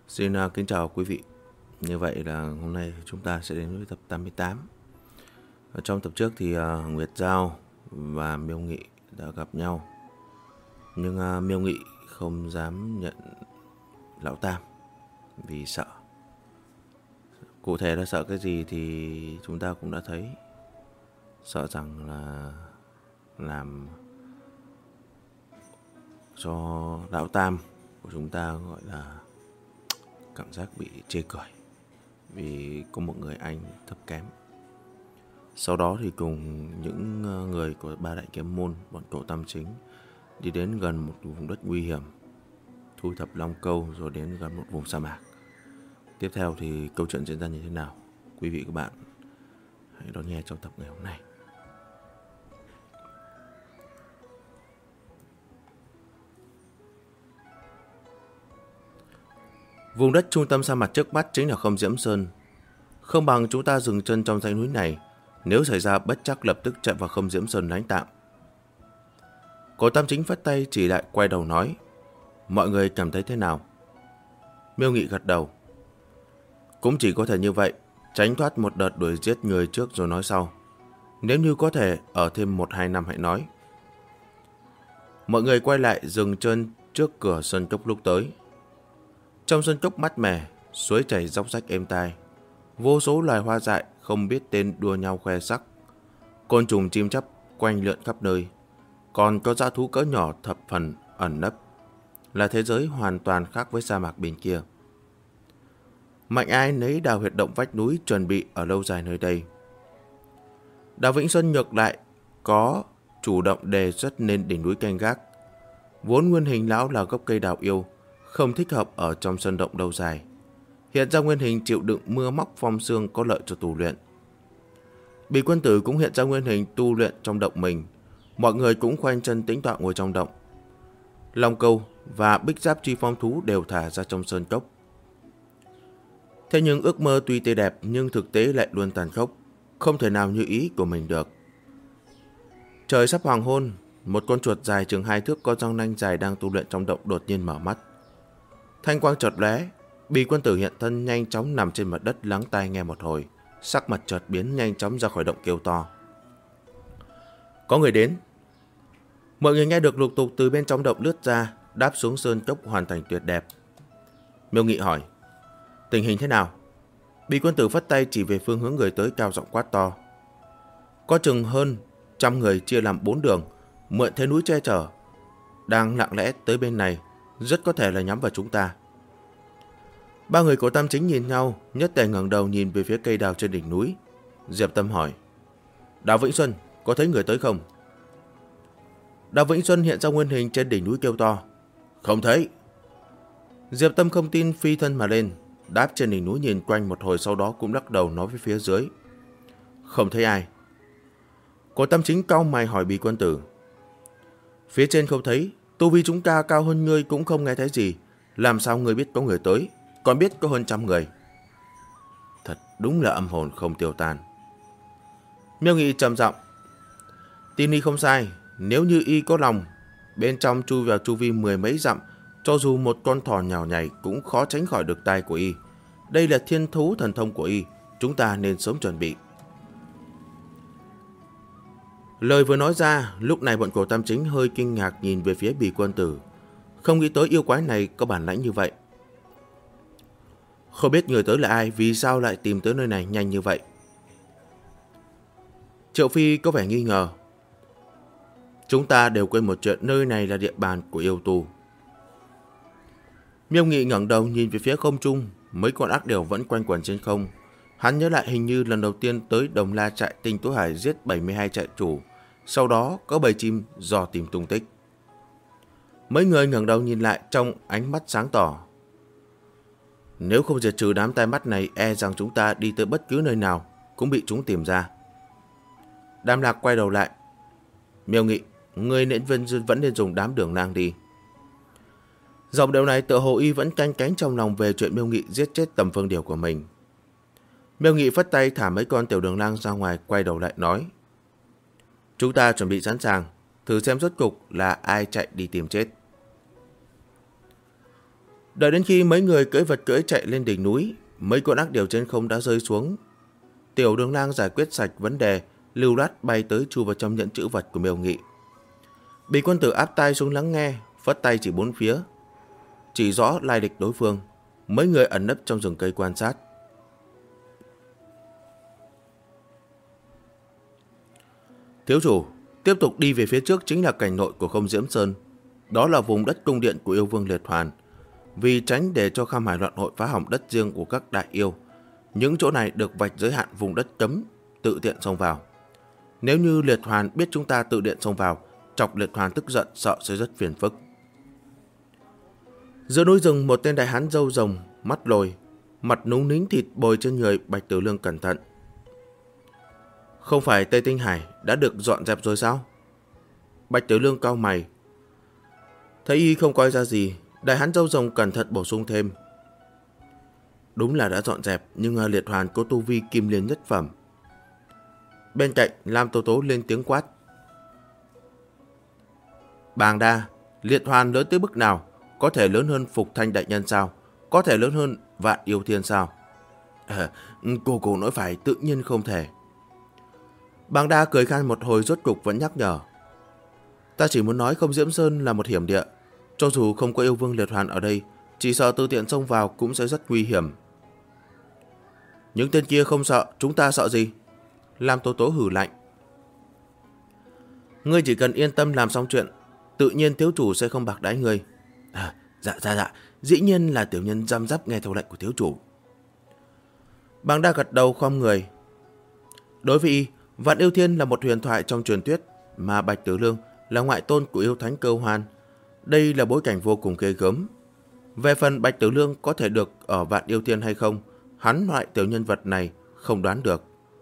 Xin kính chào quý vị. Như vậy là hôm nay chúng ta sẽ đến với tập 88. Ở trong tập trước thì Nguyệt Giao và Miêu Nghị đã gặp nhau. Nhưng Miêu Nghị không dám nhận Lão Tam vì sợ. Cụ thể là sợ cái gì thì chúng ta cũng đã thấy. Sợ rằng là làm cho Lão Tam của chúng ta gọi là cảm giác bị chê cười vì có một người anh thấp kém. Sau đó thì cùng những người của ba đại kiếm môn, bọn Tổ Tam Chính đi đến gần một vùng đất nguy hiểm, thu thập long câu rồi đến gần một vùng sa mạc. Tiếp theo thì câu chuyện diễn ra như thế nào? Quý vị các bạn hãy đón nghe trong tập ngày hôm nay. Vùng đất trung tâm sa mạc trước mắt chính là Không Diễm Sơn. Không bằng chúng ta dừng chân trong dãy núi này, nếu xảy ra bất trắc lập tức chạy vào Không Diễm Sơn lánh tạm. Cổ Tam Chính phất tay chỉ lại quay đầu nói, mọi người cảm thấy thế nào? Miêu Nghị gật đầu. Cũng chỉ có thể như vậy, tránh thoát một đợt đuổi giết người trước rồi nói sau. Nếu như có thể ở thêm 1-2 năm hãy nói. Mọi người quay lại dừng chân trước cửa sân cốc lúc tới. Trong sân cốc mát mẻ, suối chảy róc rách êm tai. Vô số loài hoa dại không biết tên đua nhau khoe sắc. Côn trùng chim chóc quanh lượn khắp nơi. Còn có dã thú cỡ nhỏ thập phần ẩn nấp. Là thế giới hoàn toàn khác với sa mạc bên kia. Mạnh ai nấy đào huyệt động vách núi chuẩn bị ở lâu dài nơi đây. Đào Vĩnh Xuân ngược lại có chủ động đề xuất nên đỉnh núi canh gác. Vốn nguyên hình lão là gốc cây đào yêu, không thích hợp ở trong sân động lâu dài. Hiện ra nguyên hình chịu đựng mưa móc phong sương có lợi cho tu luyện. Bỉ Quân Tử cũng hiện ra nguyên hình tu luyện trong động mình. Mọi người cũng khoanh chân tĩnh tọa ngồi trong động. Long câu và bích giáp chi phong thú đều thả ra trong sơn cốc. Thế nhưng ước mơ tuy tươi đẹp nhưng thực tế lại luôn tàn khốc, không thể nào như ý của mình được. Trời sắp hoàng hôn, một con chuột dài chừng 2 thước có răng nanh dài đang tu luyện trong động đột nhiên mở mắt. Thanh quang chợt lóe, Bỉ Quân Tử hiện thân nhanh chóng nằm trên mặt đất lắng tai nghe một hồi, sắc mặt chợt biến nhanh chóng ra khỏi động kêu to. Có người đến. Mọi người nghe được lục tục từ bên trong động lướt ra, đáp xuống sơn cốc hoàn thành tuyệt đẹp. Miêu Nghị hỏi, tình hình thế nào? Bỉ Quân Tử phất tay chỉ về phương hướng người tới cao giọng quát to. Có chừng hơn 100 người chia làm 4 đường, mượn thế núi che chở, đang lặng lẽ tới bên này, rất có thể là nhắm vào chúng ta. Ba người của Tam Chính nhìn nhau, nhất tề ngẩng đầu nhìn về phía cây đào trên đỉnh núi. Diệp Tâm hỏi, Đào Vĩnh Xuân, có thấy người tới không? Đào Vĩnh Xuân hiện ra nguyên hình trên đỉnh núi kêu to, không thấy. Diệp Tâm không tin phi thân mà lên, đáp trên đỉnh núi nhìn quanh một hồi, sau đó cũng lắc đầu nói với phía dưới, không thấy ai. Cổ Tam Chính cau mày hỏi Bỉ Quân Tử, phía trên không thấy, tu vi chúng ta cao hơn ngươi cũng không nghe thấy gì, làm sao ngươi biết có người tới, còn biết có hơn 100 người? Thật đúng là âm hồn không tiêu tan. Miêu Nghị trầm giọng, tin y không sai, nếu như y có lòng, bên trong chui vào chu vi 10 mấy dặm, cho dù một con thỏ nhào nhảy cũng khó tránh khỏi được tay của y. Đây là thiên thú thần thông của y, chúng ta nên sớm chuẩn bị. Lời vừa nói ra, lúc này bọn Cổ Tam Chính hơi kinh ngạc nhìn về phía Bỉ Quân Tử, không nghĩ tới yêu quái này có bản lãnh như vậy. Không biết người tới là ai, vì sao lại tìm tới nơi này nhanh như vậy? Triệu Phi có vẻ nghi ngờ. Chúng ta đều quên một chuyện, nơi này là địa bàn của yêu tù. Miêu Nghị ngẩng đầu nhìn về phía không trung, mấy con ác điểu vẫn quanh quẩn trên không. Hắn nhớ lại hình như lần đầu tiên tới Đồng La trại Tinh Tú Hải giết 72 trại chủ, sau đó có bầy chim dò tìm tung tích. Mấy người ngẩng đầu nhìn lại trong ánh mắt sáng tỏ. Nếu không diệt trừ đám tai mắt này, e rằng chúng ta đi tới bất cứ nơi nào cũng bị chúng tìm ra. Đàm Lạc quay đầu lại. Miêu Nghị, ngươi vẫn nên dùng đám đường lang đi. Giọng điệu này tựa hồ y vẫn canh cánh trong lòng về chuyện Miêu Nghị giết chết Tầm Phương Điểu của mình. Miêu Nghị phất tay thả mấy con tiểu đường lang ra ngoài, quay đầu lại nói, chúng ta chuẩn bị sẵn sàng, thử xem rốt cục là ai chạy đi tìm chết. Đợi đến khi mấy người cưỡi vật cưỡi chạy lên đỉnh núi, mấy con ác điểu trên không đã rơi xuống. Tiểu Đường Lang giải quyết sạch vấn đề, lưu loát bay tới chui vào trong nhẫn trữ vật của Miêu Nghị. Bị quân tử áp tai xuống lắng nghe, phất tay chỉ bốn phía, chỉ rõ lai lịch đối phương. Mấy người ẩn nấp trong rừng cây quan sát. Thiếu chủ, tiếp tục đi về phía trước chính là cảnh nội của Không Diễm Sơn. Đó là vùng đất cung điện của yêu vương Liệt Hoàn. Vì tránh để cho Kham Hải Loạn Hội phá hỏng đất riêng của các đại yêu, những chỗ này được vạch giới hạn vùng đất cấm tự tiện xông vào. Nếu như Liệt Hoàn biết chúng ta tự tiện xông vào, chọc Liệt Hoàn tức giận sợ sẽ rất phiền phức. Giữa núi rừng, một tên đại hán râu rồng, mắt lồi, mặt núng nính thịt bồi trên người. Bạch Tử Lương cẩn thận. Không phải Tây Tinh Hải đã được dọn dẹp rồi sao? Bạch Tử Lương cau mày. Thấy y không coi ra gì, đại hán râu rồng cẩn thận bổ sung thêm. Đúng là đã dọn dẹp, nhưng Liệt Hoàn có tu vi kim liên nhất phẩm. Bên cạnh, Lam Tố Tố lên tiếng quát. Bàng Đa, Liệt Hoàn lớn tới mức nào? Có thể lớn hơn Phục Thanh đại nhân sao? Có thể lớn hơn Vạn Yêu Thiên sao? Cô nói phải, tự nhiên không thể. Bàng Đa cười khan một hồi, rốt cục vẫn nhắc nhở. Ta chỉ muốn nói Không Diễm Sơn là một hiểm địa. Cho dù không có yêu vương Liệt Hoàn ở đây, chỉ sợ tự tiện xông vào cũng sẽ rất nguy hiểm. Những tên kia không sợ, chúng ta sợ gì? Lam Tố Tố hử lạnh. Ngươi chỉ cần yên tâm làm xong chuyện, tự nhiên thiếu chủ sẽ không bạc đãi ngươi. Dạ, dĩ nhiên là tiểu nhân răm rắp nghe theo lệnh của thiếu chủ. Bàng Đa gật đầu khom người. Đối với y, Vạn Yêu Thiên là một huyền thoại trong truyền thuyết, mà Bạch Tử Lương là ngoại tôn của yêu thánh Cơ Hoan. Đây là bối cảnh vô cùng ghê gớm. Về phần Bạch Tử Lương có thể được ở Vạn Yêu Thiên hay không, hắn loại tiểu nhân vật này không đoán được.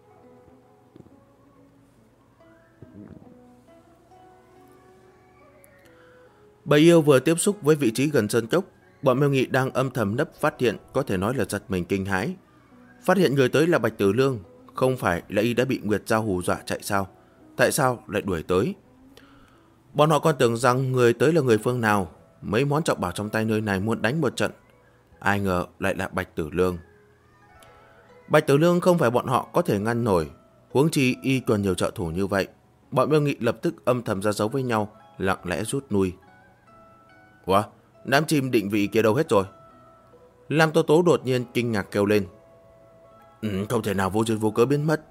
Bầy yêu vừa tiếp xúc với vị trí gần sơn cốc, bọn Miêu Nghị đang âm thầm nấp phát hiện, có thể nói là giật mình kinh hãi. Phát hiện người tới là Bạch Tử Lương, không phải là y đã bị Nguyệt Giao hù dọa chạy sao? Tại sao lại đuổi tới? Bọn họ còn tưởng rằng người tới là người phương nào, mấy món trọng bảo trong tay nơi này muốn đánh một trận. Ai ngờ lại là Bạch Tử Lương. Bạch Tử Lương không phải bọn họ có thể ngăn nổi, huống chi y còn nhiều trợ thủ như vậy. Bọn Miêu Nghị lập tức âm thầm ra dấu với nhau, lặng lẽ rút lui. Ủa, đám chim định vị kia đâu hết rồi? Lam Tố Tố đột nhiên kinh ngạc kêu lên. Không thể nào vô duyên vô cớ biến mất.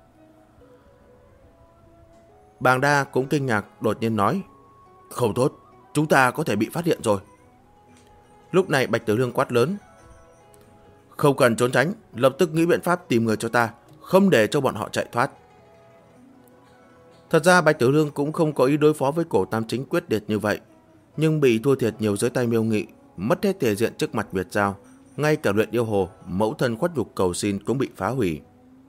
Bàng Đa cũng kinh ngạc đột nhiên nói. Không tốt, chúng ta có thể bị phát hiện rồi. Lúc này Bạch Tử Lương quát lớn. Không cần trốn tránh, lập tức nghĩ biện pháp tìm người cho ta, không để cho bọn họ chạy thoát. Thật ra Bạch Tử Lương cũng không có ý đối phó với Cổ Tam Chính quyết liệt như vậy, nhưng bị thua thiệt nhiều dưới tay Miêu Nghị, mất hết thể diện trước mặt Nguyệt Giao, ngay cả luyện yêu hồ, mẫu thân khuất nhục cầu xin cũng bị phá hủy.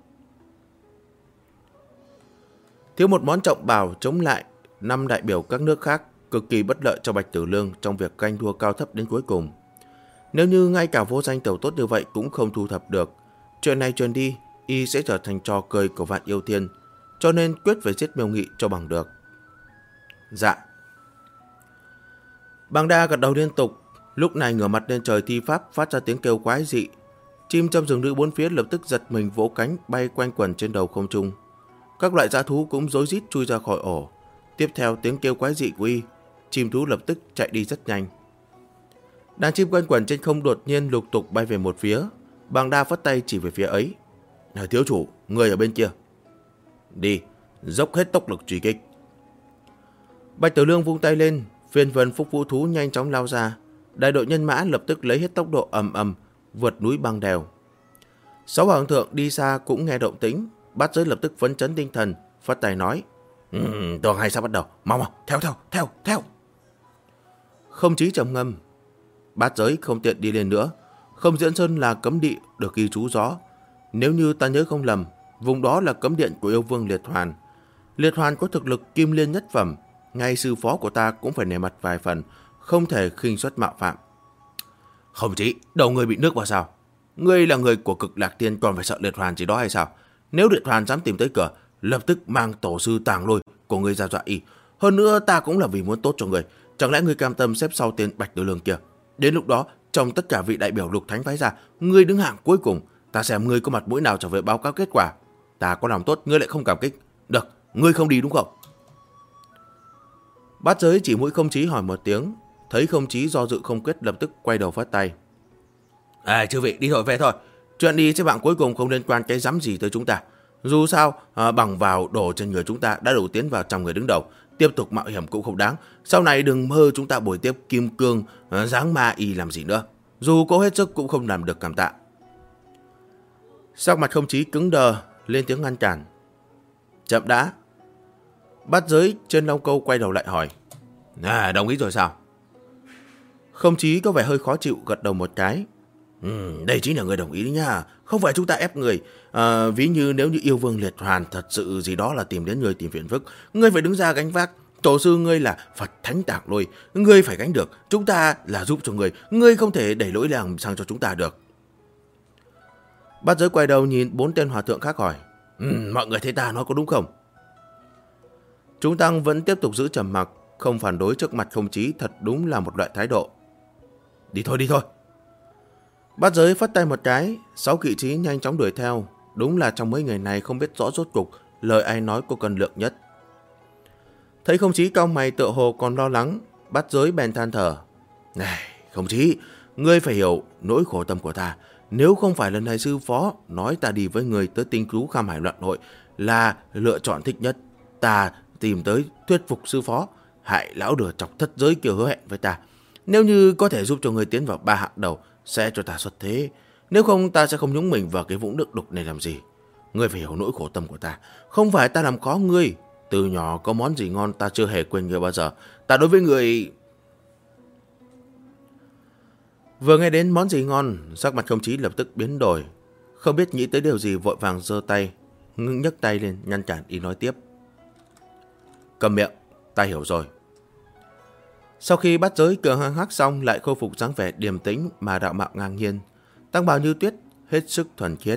Thiếu một món trọng bảo chống lại 5 đại biểu các nước khác, cực kỳ bất lợi cho Bạch Tử Lương trong việc canh thua cao thấp đến cuối cùng. Nếu như ngay cả vô danh tiểu tốt như vậy cũng không thu thập được, chuyện này truyền đi, y sẽ trở thành trò cười của Vạn Yêu Thiên, cho nên quyết phải giết Miêu Nghị cho bằng được. Dạ. Bàng Đa gật đầu liên tục, lúc này ngửa mặt lên trời thi pháp phát ra tiếng kêu quái dị. Chim trong rừng nữ bốn phía lập tức giật mình vỗ cánh bay quanh quẩn trên đầu không trung. Các loại dã thú cũng rối rít chui ra khỏi ổ. Tiếp theo tiếng kêu quái dị của y, chim thú lập tức chạy đi rất nhanh. Đàn chim quanh quẩn trên không đột nhiên lục tục bay về một phía. Bàng Đa phất tay chỉ về phía ấy. Thiếu chủ, người ở bên kia. Đi, dốc hết tốc lực truy kích. Bạch Tử Lương vung tay lên, phiên vân phúc vũ thú nhanh chóng lao ra. Đại đội nhân mã lập tức lấy hết tốc độ ầm ầm vượt núi băng đèo. 6 hoàng thượng đi xa cũng nghe động tĩnh, Bát Giới lập tức phấn chấn tinh thần, phất tay nói: Tuần hai sắp bắt đầu, mau, theo. Không Chí trầm ngâm. Bát Giới không tiện đi lên nữa, Không Diễn Sơn là cấm địa được ghi chú rõ. Nếu như ta nhớ không lầm, vùng đó là cấm điện của yêu vương Liệt Hoàn. Liệt Hoàn có thực lực kim liên nhất phẩm, ngay sư phó của ta cũng phải nể mặt vài phần, không thể khinh suất mạo phạm. Không Chí, đầu người bị nước vào sao? Ngươi là người của Cực Lạc Tiên còn phải sợ Liệt Hoàn gì đó hay sao? Nếu Liệt Hoàn dám tìm tới cửa, lập tức mang tổ sư Tàng Lôi của ngươi ra dọa y. Hơn nữa ta cũng là vì muốn tốt cho người, chẳng lẽ ngươi cam tâm xếp sau tên Bạch Tử Lương kia? Đến lúc đó trong tất cả vị đại biểu Lục Thánh phái ra, ngươi đứng hạng cuối cùng. Ta xem ngươi có mặt mũi nào trở về báo cáo kết quả. Ta có làm tốt, ngươi lại không cảm kích. Được, ngươi không đi đúng không? Bát Giới chỉ mũi Không Chí hỏi một tiếng. Thấy Không Chí do dự không quyết, lập tức quay đầu phất tay. Chư vị đi thôi, về thôi. Chuyện đi xếp hạng cuối cùng không liên quan cái dám gì tới chúng ta. Dù sao, bằng vào đổ trên người chúng ta đã đủ tiến vào trong người đứng đầu. Tiếp tục mạo hiểm cũng không đáng. Sau này đừng mơ chúng ta bồi tiếp kim cương, dáng ma y làm gì nữa. Dù cố hết sức cũng không làm được cảm tạ. Sắc mặt Không Chí cứng đờ, lên tiếng ngăn cản. Chậm đã. Bát Giới trên Long Câu quay đầu lại hỏi. Đồng ý rồi sao? Không Chí có vẻ hơi khó chịu, gật đầu một cái. Đây chính là người đồng ý nha. Không phải chúng ta ép người. Ví như nếu như yêu vương Liệt Hoàn thật sự gì đó là tìm đến người tìm phiền phức, ngươi phải đứng ra gánh vác. Tổ sư ngươi là Phật Thánh Tạc Lôi, ngươi phải gánh được. Chúng ta là giúp cho ngươi không thể đẩy lỗi làm sang cho chúng ta được. Bát Giới quay đầu nhìn 4 tên hòa thượng khác hỏi. Mọi người thấy ta nói có đúng không? Chúng tăng vẫn tiếp tục giữ trầm mặc, không phản đối trước mặt Không Chí, thật đúng là một loại thái độ. Đi thôi. Bát Giới phất tay một cái, 6 kỵ sĩ nhanh chóng đuổi theo. Đúng là trong mấy người này không biết rõ rốt cục lời ai nói có cân lượng nhất. Thấy Không Chí cau mày tựa hồ còn lo lắng, Bát Giới bèn than thở. Này, Không Chí, ngươi phải hiểu nỗi khổ tâm của ta. Nếu không phải lần này sư phó nói ta đi với người tới Tinh Cứu Kham Hải Loạn Hội là lựa chọn thích nhất, ta tìm tới thuyết phục sư phó, hại lão đừa chọc thất giới kia hứa hẹn với ta. Nếu như có thể giúp cho người tiến vào 3 hạng đầu, sẽ cho ta xuất thế. Nếu không, ta sẽ không nhúng mình vào cái vũng nước đục này làm gì. Ngươi phải hiểu nỗi khổ tâm của ta. Không phải ta làm khó ngươi. Từ nhỏ có món gì ngon ta chưa hề quên ngươi bao giờ. Ta đối với người... Vừa nghe đến món gì ngon, sắc mặt Không Chí lập tức biến đổi. Không biết nghĩ tới điều gì, vội vàng giơ tay, nhấc tay lên ngăn cản ý nói tiếp. Cầm miệng, ta hiểu rồi. Sau khi Bát Giới cười hăng hắc xong, lại khôi phục dáng vẻ điềm tĩnh mà đạo mạo ngang nhiên, tăng bào như tuyết, hết sức thuần khiết.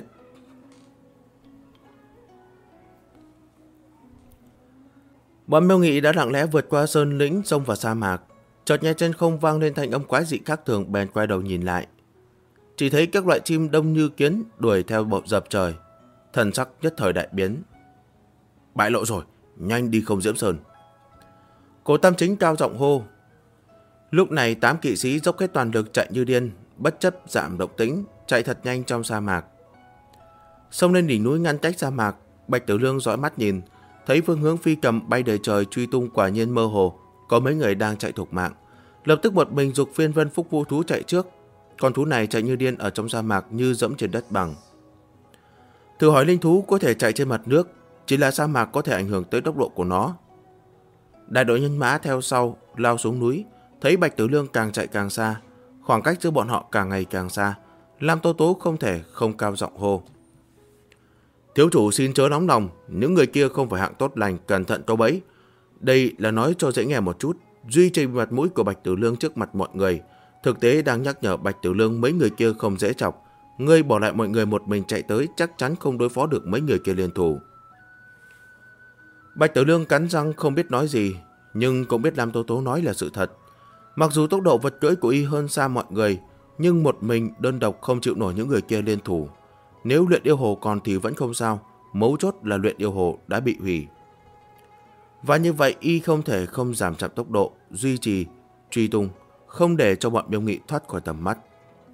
Bọn Miêu Nghị đã lặng lẽ vượt qua sơn lĩnh, sông và sa mạc. Chợt nghe trên không vang lên thanh âm quái dị khác thường, bèn quay đầu nhìn lại. Chỉ thấy các loại chim đông như kiến đuổi theo bộ dập trời, thần sắc nhất thời đại biến. Bại lộ rồi, nhanh đi Không Diễm Sơn. Cố Tam Chính cao giọng hô. Lúc này 8 kỵ sĩ dốc hết toàn lực chạy như điên, bất chấp giảm động tĩnh, chạy thật nhanh trong sa mạc. Xông lên đỉnh núi ngăn cách sa mạc, Bạch Tử Lương dõi mắt nhìn, thấy phương hướng phi cầm bay đầy trời truy tung quả nhiên mơ hồ, có mấy người đang chạy thục mạng. Lập tức một mình giục Phiên Vân Phúc Vũ thú chạy trước. Con thú này chạy như điên ở trong sa mạc như dẫm trên đất bằng. Thử hỏi linh thú có thể chạy trên mặt nước, chỉ là sa mạc có thể ảnh hưởng tới tốc độ của nó. Đại đội nhân mã theo sau lao xuống núi, thấy Bạch Tử Lương càng chạy càng xa, khoảng cách giữa bọn họ càng ngày càng xa. Lam Tố Tố không thể không cao giọng hô. Thiếu chủ xin chớ nóng lòng, những người kia không phải hạng tốt lành, cẩn thận có bẫy. Đây là nói cho dễ nghe một chút, duy trì mặt mũi của Bạch Tử Lương trước mặt mọi người. Thực tế đang nhắc nhở Bạch Tử Lương mấy người kia không dễ chọc. Ngươi bỏ lại mọi người một mình chạy tới, chắc chắn không đối phó được mấy người kia liên thủ. Bạch Tử Lương cắn răng không biết nói gì, nhưng cũng biết Lam Tố Tố nói là sự thật. Mặc dù tốc độ vật cưỡi của y hơn xa mọi người, nhưng một mình đơn độc không chịu nổi những người kia liên thủ. Nếu luyện yêu hồ còn thì vẫn không sao, mấu chốt là luyện yêu hồ đã bị hủy. Và như vậy y không thể không giảm chậm tốc độ, duy trì, truy tung, không để cho bọn Miêu Nghị thoát khỏi tầm mắt.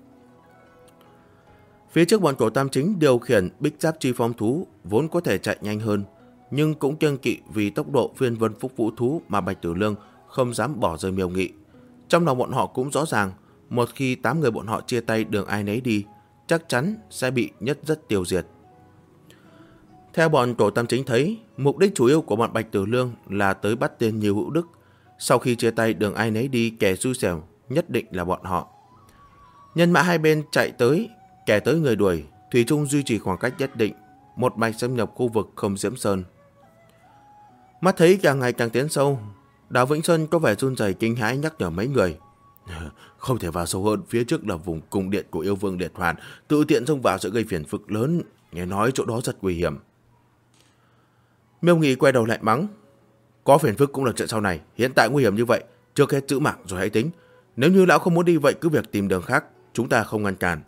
Phía trước bọn Cổ Tam Chính điều khiển bích giáp chi phong thú vốn có thể chạy nhanh hơn, nhưng cũng kiêng kỵ vì tốc độ Phiên Vân Phúc Vũ thú mà Bạch Tử Lương không dám bỏ rơi Miêu Nghị. Trong lòng bọn họ cũng rõ ràng, một khi 8 người bọn họ chia tay đường ai nấy đi, chắc chắn sẽ bị nhất rất tiêu diệt. Theo bọn Cổ Tam Chính thấy, mục đích chủ yếu của bọn Bạch Tử Lương là tới bắt tên Nhiều Hữu Đức. Sau khi chia tay đường ai nấy đi, kẻ xui xẻo nhất định là bọn họ. Nhân mã hai bên chạy tới, kẻ tới người đuổi, thủy chung duy trì khoảng cách nhất định, một mạch xâm nhập khu vực Không Diễm Sơn. Mắt thấy càng ngày càng tiến sâu, Đào Vĩnh Xuân có vẻ run rẩy kinh hãi nhắc nhở mấy người. Không thể vào sâu hơn, phía trước là vùng cung điện của yêu vương Liệt Hoàn, tự tiện xông vào sẽ gây phiền phức lớn, nghe nói chỗ đó rất nguy hiểm. Miêu Nghị quay đầu lại mắng. Có phiền phức cũng là chuyện sau này, hiện tại nguy hiểm như vậy, trước hết giữ mạng rồi hãy tính. Nếu như lão không muốn đi vậy cứ việc tìm đường khác, chúng ta không ngăn cản.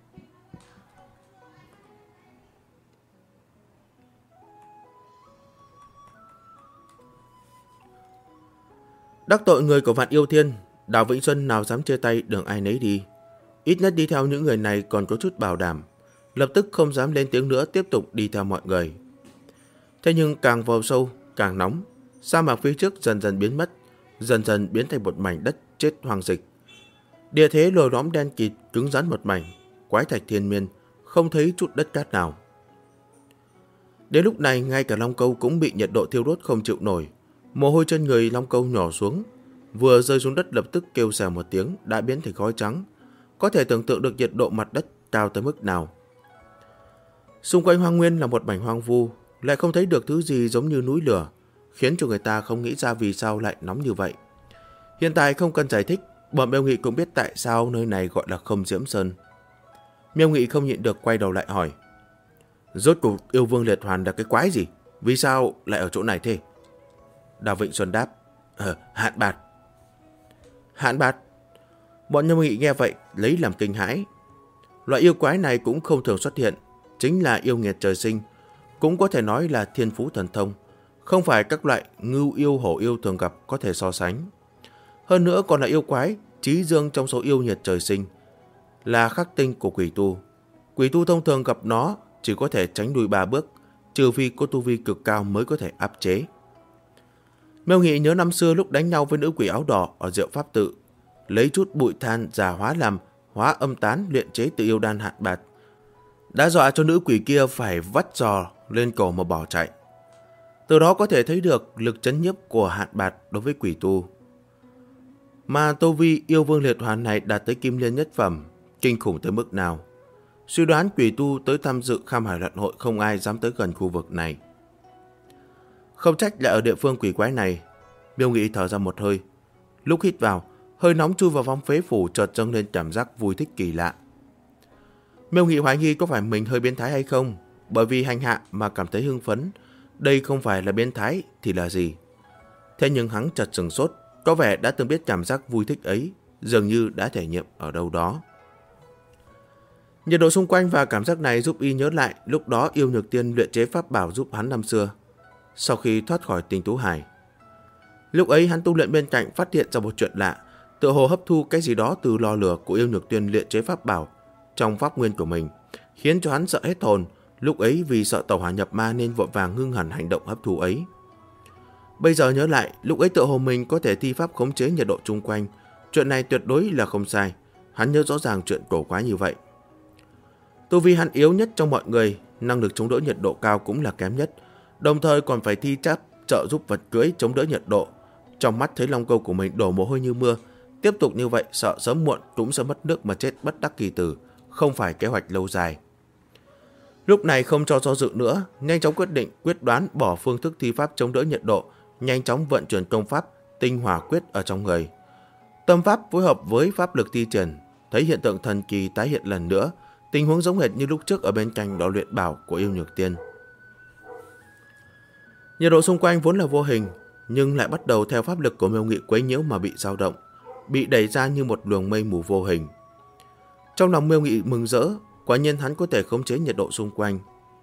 Đắc tội người của Vạn Yêu Thiên, Đào Vĩnh Xuân nào dám chia tay đường ai nấy đi. Ít nhất đi theo những người này còn có chút bảo đảm, lập tức không dám lên tiếng nữa, tiếp tục đi theo mọi người. Thế nhưng càng vào sâu, càng nóng, sa mạc phía trước dần dần biến mất, dần dần biến thành một mảnh đất chết hoang dịch. Địa thế lồi lõm đen kịt, cứng rắn một mảnh, quái thạch thiên miên, không thấy chút đất cát nào. Đến lúc này, ngay cả Long Câu cũng bị nhiệt độ thiêu đốt không chịu nổi. Mồ hôi trên người Long Câu nhỏ xuống, vừa rơi xuống đất lập tức kêu xèo một tiếng, đã biến thành khói trắng. Có thể tưởng tượng được nhiệt độ mặt đất cao tới mức nào. Xung quanh hoang nguyên là một mảnh hoang vu, lại không thấy được thứ gì giống như núi lửa, khiến cho người ta không nghĩ ra vì sao lại nóng như vậy. Hiện tại không cần giải thích, bọn Miêu Nghị cũng biết tại sao nơi này gọi là Không Diễm Sơn. Miêu Nghị không nhịn được quay đầu lại hỏi: rốt cuộc yêu vương liệt hoàn là cái quái gì? Vì sao lại ở chỗ này thế? Đào Vịnh Xuân đáp: Hạn bạt. Hạn bạt? Bọn Miêu Nghị nghe vậy lấy làm kinh hãi. Loại yêu quái này cũng không thường xuất hiện, chính là yêu nghiệt trời sinh, cũng có thể nói là thiên phú thần thông, không phải các loại ngưu yêu hổ yêu thường gặp có thể so sánh. Hơn nữa còn là yêu quái chí dương trong số yêu nghiệt trời sinh, là khắc tinh của quỷ tu. Quỷ tu thông thường gặp nó chỉ có thể tránh lùi 3 bước, trừ phi có tu vi cực cao mới có thể áp chế. Miêu Nghị nhớ năm xưa lúc đánh nhau với nữ quỷ áo đỏ ở Diệu Pháp Tự, lấy chút bụi than già hóa làm hóa âm tán luyện chế tự yêu đan Hạn bạt, đã dọa cho nữ quỷ kia phải vắt giò lên cổ mà bỏ chạy. Từ đó có thể thấy được lực chấn nhiếp của Hạn bạt đối với quỷ tu. Mà tu vi yêu vương liệt hoàn này đạt tới kim liên nhất phẩm, kinh khủng tới mức nào. Suy đoán quỷ tu tới tham dự Kham Hải Luận Hội không ai dám tới gần khu vực này. Không trách là ở địa phương quỷ quái này. Miêu Nghị thở ra một hơi. Lúc hít vào, hơi nóng chui vào vòng phế phủ chợt dâng lên cảm giác vui thích kỳ lạ. Miêu Nghị hoài nghi có phải mình hơi biến thái hay không, bởi vì hành hạ mà cảm thấy hưng phấn. Đây không phải là biến thái thì là gì? Thế nhưng hắn chợt sửng sốt, có vẻ đã từng biết cảm giác vui thích ấy, dường như đã trải nghiệm ở đâu đó. Nhiệt độ xung quanh và cảm giác này giúp y nhớ lại lúc đó Yêu Nhược Tiên luyện chế pháp bảo giúp hắn năm xưa, sau khi thoát khỏi Tình Tú Hải. Lúc ấy hắn tu luyện bên cạnh phát hiện ra một chuyện lạ, tựa hồ hấp thu cái gì đó từ lò lửa của Yêu Nhược Tiên luyện chế pháp bảo trong pháp nguyên của mình, khiến cho hắn sợ hết hồn. Lúc ấy vì sợ tẩu hỏa nhập ma nên vội vàng ngưng hẳn hành động hấp thu ấy. Bây giờ nhớ lại, lúc ấy tựa hồ mình có thể thi pháp khống chế nhiệt độ chung quanh. Chuyện này tuyệt đối là không sai. Hắn nhớ rõ ràng chuyện cổ quái như vậy. Tu vi hắn yếu nhất trong mọi người, năng lực chống đỡ nhiệt độ cao cũng là kém nhất, đồng thời còn phải thi pháp trợ giúp vật cưỡi chống đỡ nhiệt độ. Trong mắt thấy Long Câu của mình đổ mồ hôi như mưa. Tiếp tục như vậy sợ sớm muộn cũng sẽ mất nước mà chết bất đắc kỳ tử, không phải kế hoạch lâu dài. Lúc này không cho do dự nữa, nhanh chóng quyết đoán bỏ phương thức thi pháp chống đỡ nhiệt độ, nhanh chóng vận chuyển công pháp Tinh Hỏa Quyết ở trong người. Tâm pháp phối hợp với pháp lực thi triển, thấy hiện tượng thần kỳ tái hiện lần nữa, tình huống giống hệt như lúc trước ở bên cạnh lò luyện bảo của Yêu Nhược Tiên. Nhiệt độ xung quanh vốn là vô hình, nhưng lại bắt đầu theo pháp lực của Miêu Nghị quấy nhiễu mà bị dao động, bị đẩy ra như một luồng mây mù vô hình. Trong lòng Miêu Nghị mừng rỡ, quả nhiên hắn có thể khống chế nhiệt độ xung quanh.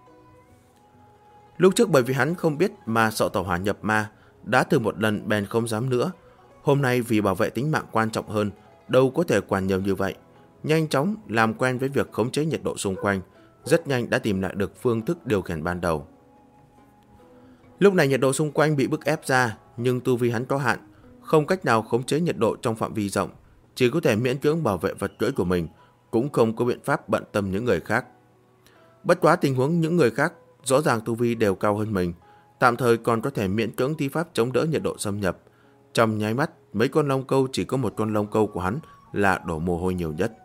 Lúc trước bởi vì hắn không biết mà sợ tẩu hỏa nhập ma, đã thử một lần bèn không dám nữa. Hôm nay vì bảo vệ tính mạng quan trọng hơn, đâu có thể quản nhiều như vậy. Nhanh chóng làm quen với việc khống chế nhiệt độ xung quanh, rất nhanh đã tìm lại được phương thức điều khiển ban đầu. Lúc này nhiệt độ xung quanh bị bức ép ra, nhưng tu vi hắn có hạn, không cách nào khống chế nhiệt độ trong phạm vi rộng, chỉ có thể miễn cưỡng bảo vệ vật cưỡi của mình, cũng không có biện pháp bận tâm những người khác. Bất quá tình huống những người khác rõ ràng tu vi đều cao hơn mình, tạm thời còn có thể miễn cưỡng thi pháp chống đỡ nhiệt độ xâm nhập. Trong nháy mắt, mấy con Long Câu chỉ có một con Long Câu của hắn là đổ mồ hôi nhiều nhất.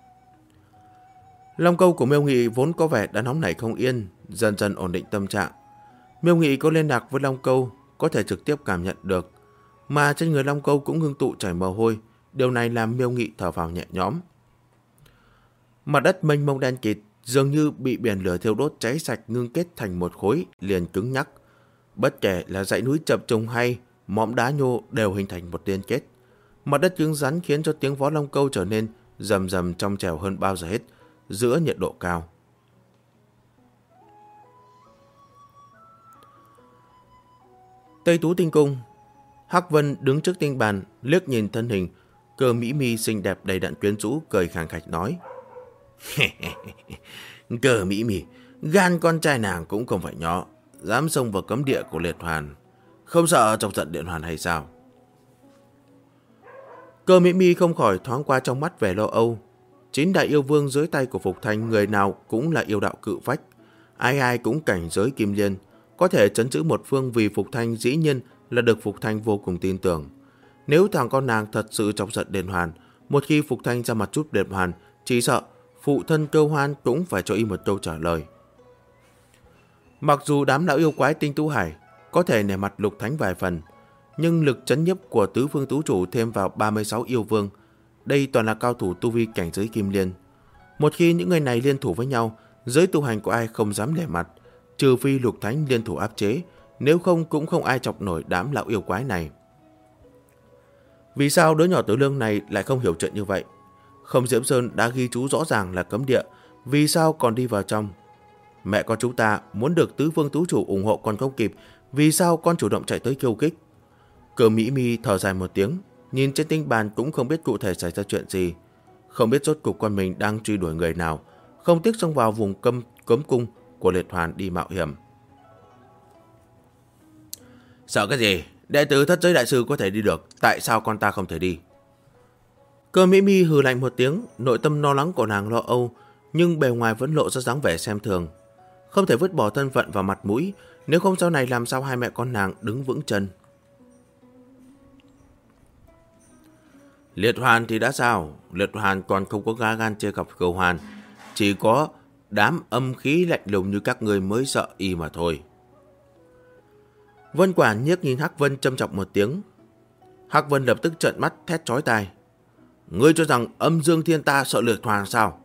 Long Câu của Miêu Nghị vốn có vẻ đã nóng nảy không yên, dần dần ổn định tâm trạng. Miêu Nghị có liên lạc với Long Câu, có thể trực tiếp cảm nhận được, mà trên người Long Câu cũng ngưng tụ chảy mồ hôi, điều này làm Miêu Nghị thở phào nhẹ nhõm. Mặt đất mênh mông đen kịt, dường như bị biển lửa thiêu đốt cháy sạch, ngưng kết thành một khối liền cứng nhắc. Bất kể là dãy núi chập trùng hay mỏm đá nhô đều hình thành một liên kết. Mặt đất cứng rắn khiến cho tiếng vó long câu trở nên rầm rầm trong trẻo hơn bao giờ hết giữa nhiệt độ cao. Tây Tú Tinh Cung. Hắc Vân đứng trước tinh bàn, liếc nhìn thân hình Cơ Mỹ Mi xinh đẹp đầy đặn quyến rũ, cười khàn khạch nói: Cơ Mỹ Mi, gan con trai nàng cũng không phải nhỏ, dám xông vào cấm địa của Liệt Hoàn, không sợ chọc giận Điện Hoàn hay sao? Cơ Mỹ Mi không khỏi thoáng qua trong mắt vẻ lo âu. 9 đại yêu vương dưới tay của Phục Thanh, người nào cũng là yêu đạo cự phách, ai ai cũng cảnh giới kim liên, có thể trấn giữ một phương vì Phục Thanh dĩ nhiên là được Phục Thanh vô cùng tin tưởng. Nếu thằng con nàng thật sự chọc giận Điện Hoàn, một khi Phục Thanh ra mặt giúp Điện Hoàn, chỉ sợ phụ thân Cơ Hoan cũng phải cho y một câu trả lời. Mặc dù đám lão yêu quái Tinh Tú Hải có thể nể mặt Lục Thánh vài phần, nhưng lực chấn nhiếp của tứ phương tú chủ thêm vào 36 yêu vương, đây toàn là cao thủ tu vi cảnh giới kim liên. Một khi những người này liên thủ với nhau, giới tu hành của ai không dám nể mặt, trừ phi Lục Thánh liên thủ áp chế, nếu không cũng không ai chọc nổi đám lão yêu quái này. Vì sao đứa nhỏ Tử Lương này lại không hiểu chuyện như vậy? Không Diễm Sơn đã ghi chú rõ ràng là cấm địa, vì sao còn đi vào trong? Mẹ con chúng ta muốn được tứ phương tú chủ ủng hộ còn không kịp, vì sao con chủ động chạy tới khiêu khích? Cơ Mỹ Mi thở dài một tiếng, nhìn trên tinh bàn cũng không biết cụ thể xảy ra chuyện gì, không biết rốt cuộc con mình đang truy đuổi người nào, không tiếc xông vào vùng cấm cung của Liệt Hoàn đi mạo hiểm. Sợ cái gì? Đệ tử Thất Giới Đại Sư có thể đi được, tại sao con ta không thể đi? Cơ Mỹ Mi hừ lạnh một tiếng, nội tâm lo lắng của nàng lo âu, nhưng bề ngoài vẫn lộ ra dáng vẻ xem thường. Không thể vứt bỏ thân phận và mặt mũi, nếu không sau này làm sao hai mẹ con nàng đứng vững chân. Liệt Hoàn thì đã sao? Liệt Hoàn còn không có gan gan chơi gặp Cơ Hoan, chỉ có đám âm khí lạnh lùng như các người mới sợ y mà thôi. Vân Quản nhếch nhìn Hắc Vân châm chọc một tiếng. Hắc Vân lập tức trợn mắt thét chói tai: Ngươi cho rằng Âm Dương Thiên ta sợ Liệt Hoàn sao?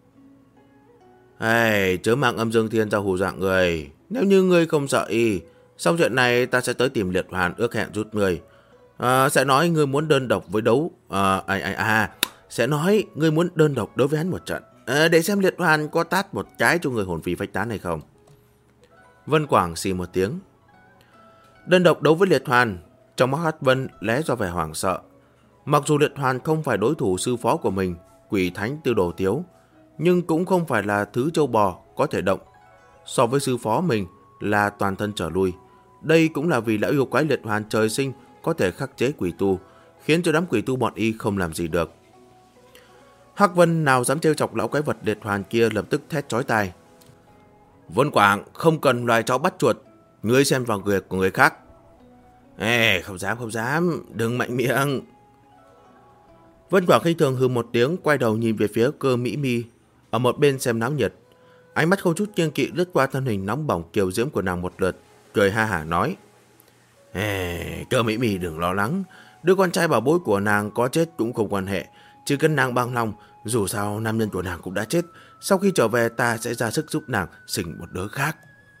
Hey, chớ mang Âm Dương Thiên ra hù dọa người. Nếu như ngươi không sợ y, sau chuyện này ta sẽ tới tìm Liệt Hoàn ước hẹn giúp ngươi. Sẽ nói ngươi muốn đơn độc với đấu. Sẽ nói ngươi muốn đơn độc đối với hắn một trận. Để xem Liệt Hoàn có tát một cái cho người hồn phi phách tán hay không. Vân Quảng xì một tiếng. Đơn độc đấu với Liệt Hoàn, trong mắt Hắc Vân lóe ra vẻ hoảng sợ. Mặc dù Liệt Hoàn không phải đối thủ sư phó của mình, Quỷ Thánh Tư Đồ Tiếu, nhưng cũng không phải là thứ trâu bò có thể động. So với sư phó mình là toàn thân trở lui. Đây cũng là vì lão yêu quái Liệt Hoàn trời sinh có thể khắc chế quỷ tu, khiến cho đám quỷ tu bọn y không làm gì được. Hắc Vân nào dám trêu chọc lão quái vật Liệt Hoàn kia, lập tức thét chói tai: Vân Quảng, không cần loài chó bắt chuột, ngươi xem vào người của người khác. Không dám, đừng mạnh miệng. Vân Quảng khinh thường hừ một tiếng, quay đầu nhìn về phía Cơ Mỹ Mi ở một bên xem náo nhiệt. Ánh mắt không chút kiêng kỵ lướt qua thân hình nóng bỏng kiều diễm của nàng một lượt, cười ha hả nói: Cơ Mỹ Mi đừng lo lắng, đứa con trai bảo bối của nàng có chết cũng không quan hệ, chỉ cần nàng bằng lòng, dù sao nam nhân của nàng cũng đã chết, sau khi trở về ta sẽ ra sức giúp nàng sinh một đứa khác.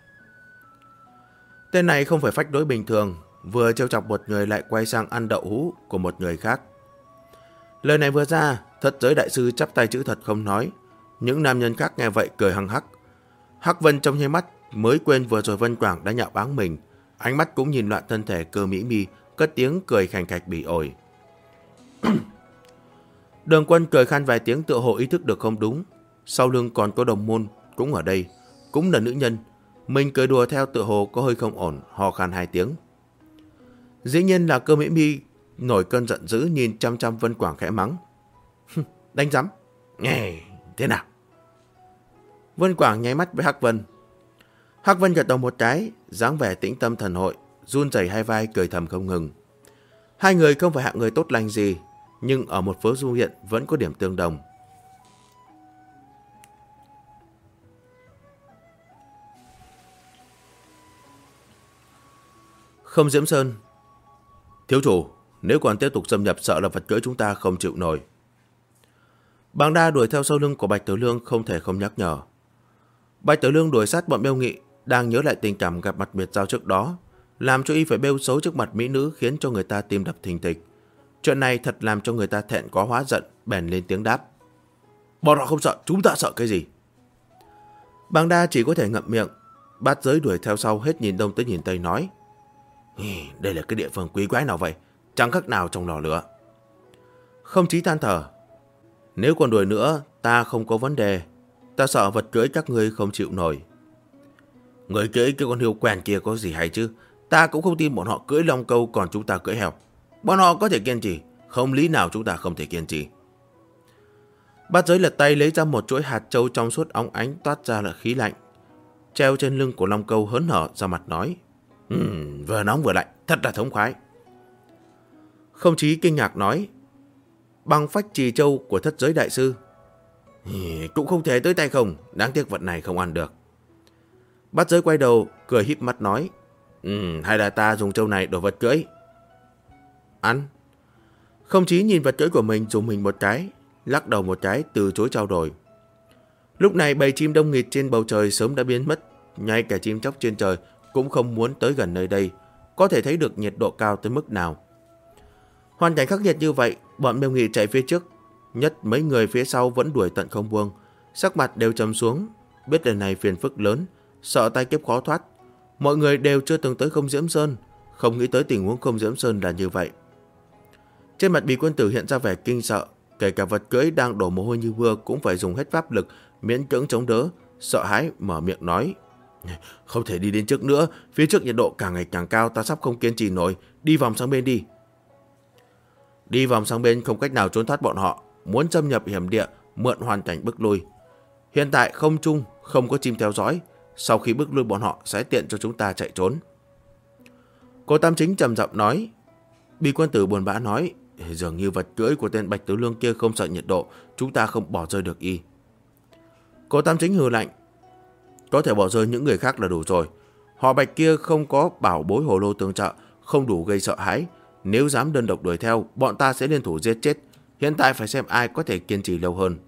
Tên này không phải phách đối bình thường, vừa trêu chọc một người lại quay sang ăn đậu hũ của một người khác. Lời này vừa ra, Thất Giới Đại Sư chắp tay chữ thật không nói. Những nam nhân khác nghe vậy cười hăng hắc. Hắc Vân trong nháy mắt mới quên vừa rồi Vân Quảng đã nhạo báng mình, ánh mắt cũng nhìn loạn thân thể Cơ Mỹ Mi, cất tiếng cười khành khạch bỉ ổi. Đường Quân cười khan vài tiếng tựa hồ ý thức được không đúng. Sau lưng còn có đồng môn cũng ở đây, cũng là nữ nhân. Mình cười đùa theo tựa hồ có hơi không ổn, ho khan 2 tiếng. Dĩ nhiên là Cơ Mỹ Mi nổi cơn giận dữ, nhìn chăm chăm Vân Quảng khẽ mắng: Đánh rắm, thế nào? Vân Quảng nháy mắt với Hắc Vân. Hắc Vân gật đầu một cái, dáng vẻ tĩnh tâm thần hội, run rẩy hai vai cười thầm không ngừng. Hai người không phải hạng người tốt lành gì, nhưng ở một phố du hiện vẫn có điểm tương đồng. Không Diễm Sơn: Thiếu chủ, nếu còn tiếp tục xâm nhập sợ là vật cưỡi chúng ta không chịu nổi. Bàng Đa đuổi theo sau lưng của Bạch Tử Lương không thể không nhắc nhở. Bạch Tử Lương đuổi sát bọn Bêu Nghị, đang nhớ lại tình cảm gặp mặt biệt giao trước đó, làm cho y phải bêu xấu trước mặt mỹ nữ, khiến cho người ta tim đập thình thịch. Chuyện này thật làm cho người ta thẹn quá hóa giận, bèn lên tiếng đáp. Bọn họ không sợ, chúng ta sợ cái gì? Bàng Đa chỉ có thể ngậm miệng. Bát Giới đuổi theo sau hết nhìn đông tới nhìn tây nói. Đây là cái địa phương quý quái nào vậy? Chẳng khác nào trong lò lửa. Không Chí than thở. Nếu còn đuổi nữa, ta không có vấn đề. Ta sợ vật cưỡi các ngươi không chịu nổi. Người cưỡi cái con hươu quen kia có gì hay chứ? Ta cũng không tin bọn họ cưỡi long câu còn chúng ta cưỡi heo. Bọn họ có thể kiên trì, không lý nào chúng ta không thể kiên trì. Bát Giới lật tay lấy ra một chuỗi hạt châu trong suốt óng ánh toát ra là khí lạnh. Treo trên lưng của long câu hớn hở ra mặt nói. Vừa nóng vừa lạnh, thật là thống khoái. Không Chí kinh ngạc nói. Băng phách trì châu của Thất Giới đại sư. Cũng không thể tới tay không, đáng tiếc vật này không ăn được. Bát Giới quay đầu, cười híp mắt nói. Hay là ta dùng châu này đổi vật cưỡi? Ăn. Không Chí nhìn vật cưỡi của mình dùng mình một cái, lắc đầu một cái từ chối trao đổi. Lúc này bầy chim đông nghịt trên bầu trời sớm đã biến mất, ngay cả chim chóc trên trời cũng không muốn tới gần nơi đây, có thể thấy được nhiệt độ cao tới mức nào. Hoàn cảnh khắc nghiệt như vậy, bọn Miêu Nghị chạy phía trước, nhất mấy người phía sau vẫn đuổi tận không buông, sắc mặt đều trầm xuống, biết lần này phiền phức lớn, sợ tai kiếp khó thoát. Mọi người đều chưa từng tới Không Diễm Sơn, không nghĩ tới tình huống Không Diễm Sơn là như vậy. Trên mặt Bì Quân Tử hiện ra vẻ kinh sợ, kể cả vật cưỡi đang đổ mồ hôi như mưa cũng phải dùng hết pháp lực miễn cưỡng chống đỡ, sợ hãi mở miệng nói. Không thể đi đến trước nữa, phía trước nhiệt độ càng ngày càng cao, ta sắp không kiên trì nổi, đi vòng sang bên đi. Đi vòng sang bên không cách nào trốn thoát bọn họ, muốn xâm nhập hiểm địa, mượn hoàn cảnh bức lui. Hiện tại không trung, không có chim theo dõi, sau khi bức lui bọn họ sẽ tiện cho chúng ta chạy trốn. Cô Tam Chính trầm giọng nói. Bì Quân Tử buồn bã nói. Dường như vật cưỡi của tên Bạch Tứ Lương kia không sợ nhiệt độ, chúng ta không bỏ rơi được y. Cô Tam Chính hừ lạnh. Có thể bỏ rơi những người khác là đủ rồi. Họ Bạch kia không có bảo bối hồ lô tương trợ, không đủ gây sợ hãi. Nếu dám đơn độc đuổi theo, bọn ta sẽ liên thủ giết chết. Hiện tại phải xem ai có thể kiên trì lâu hơn.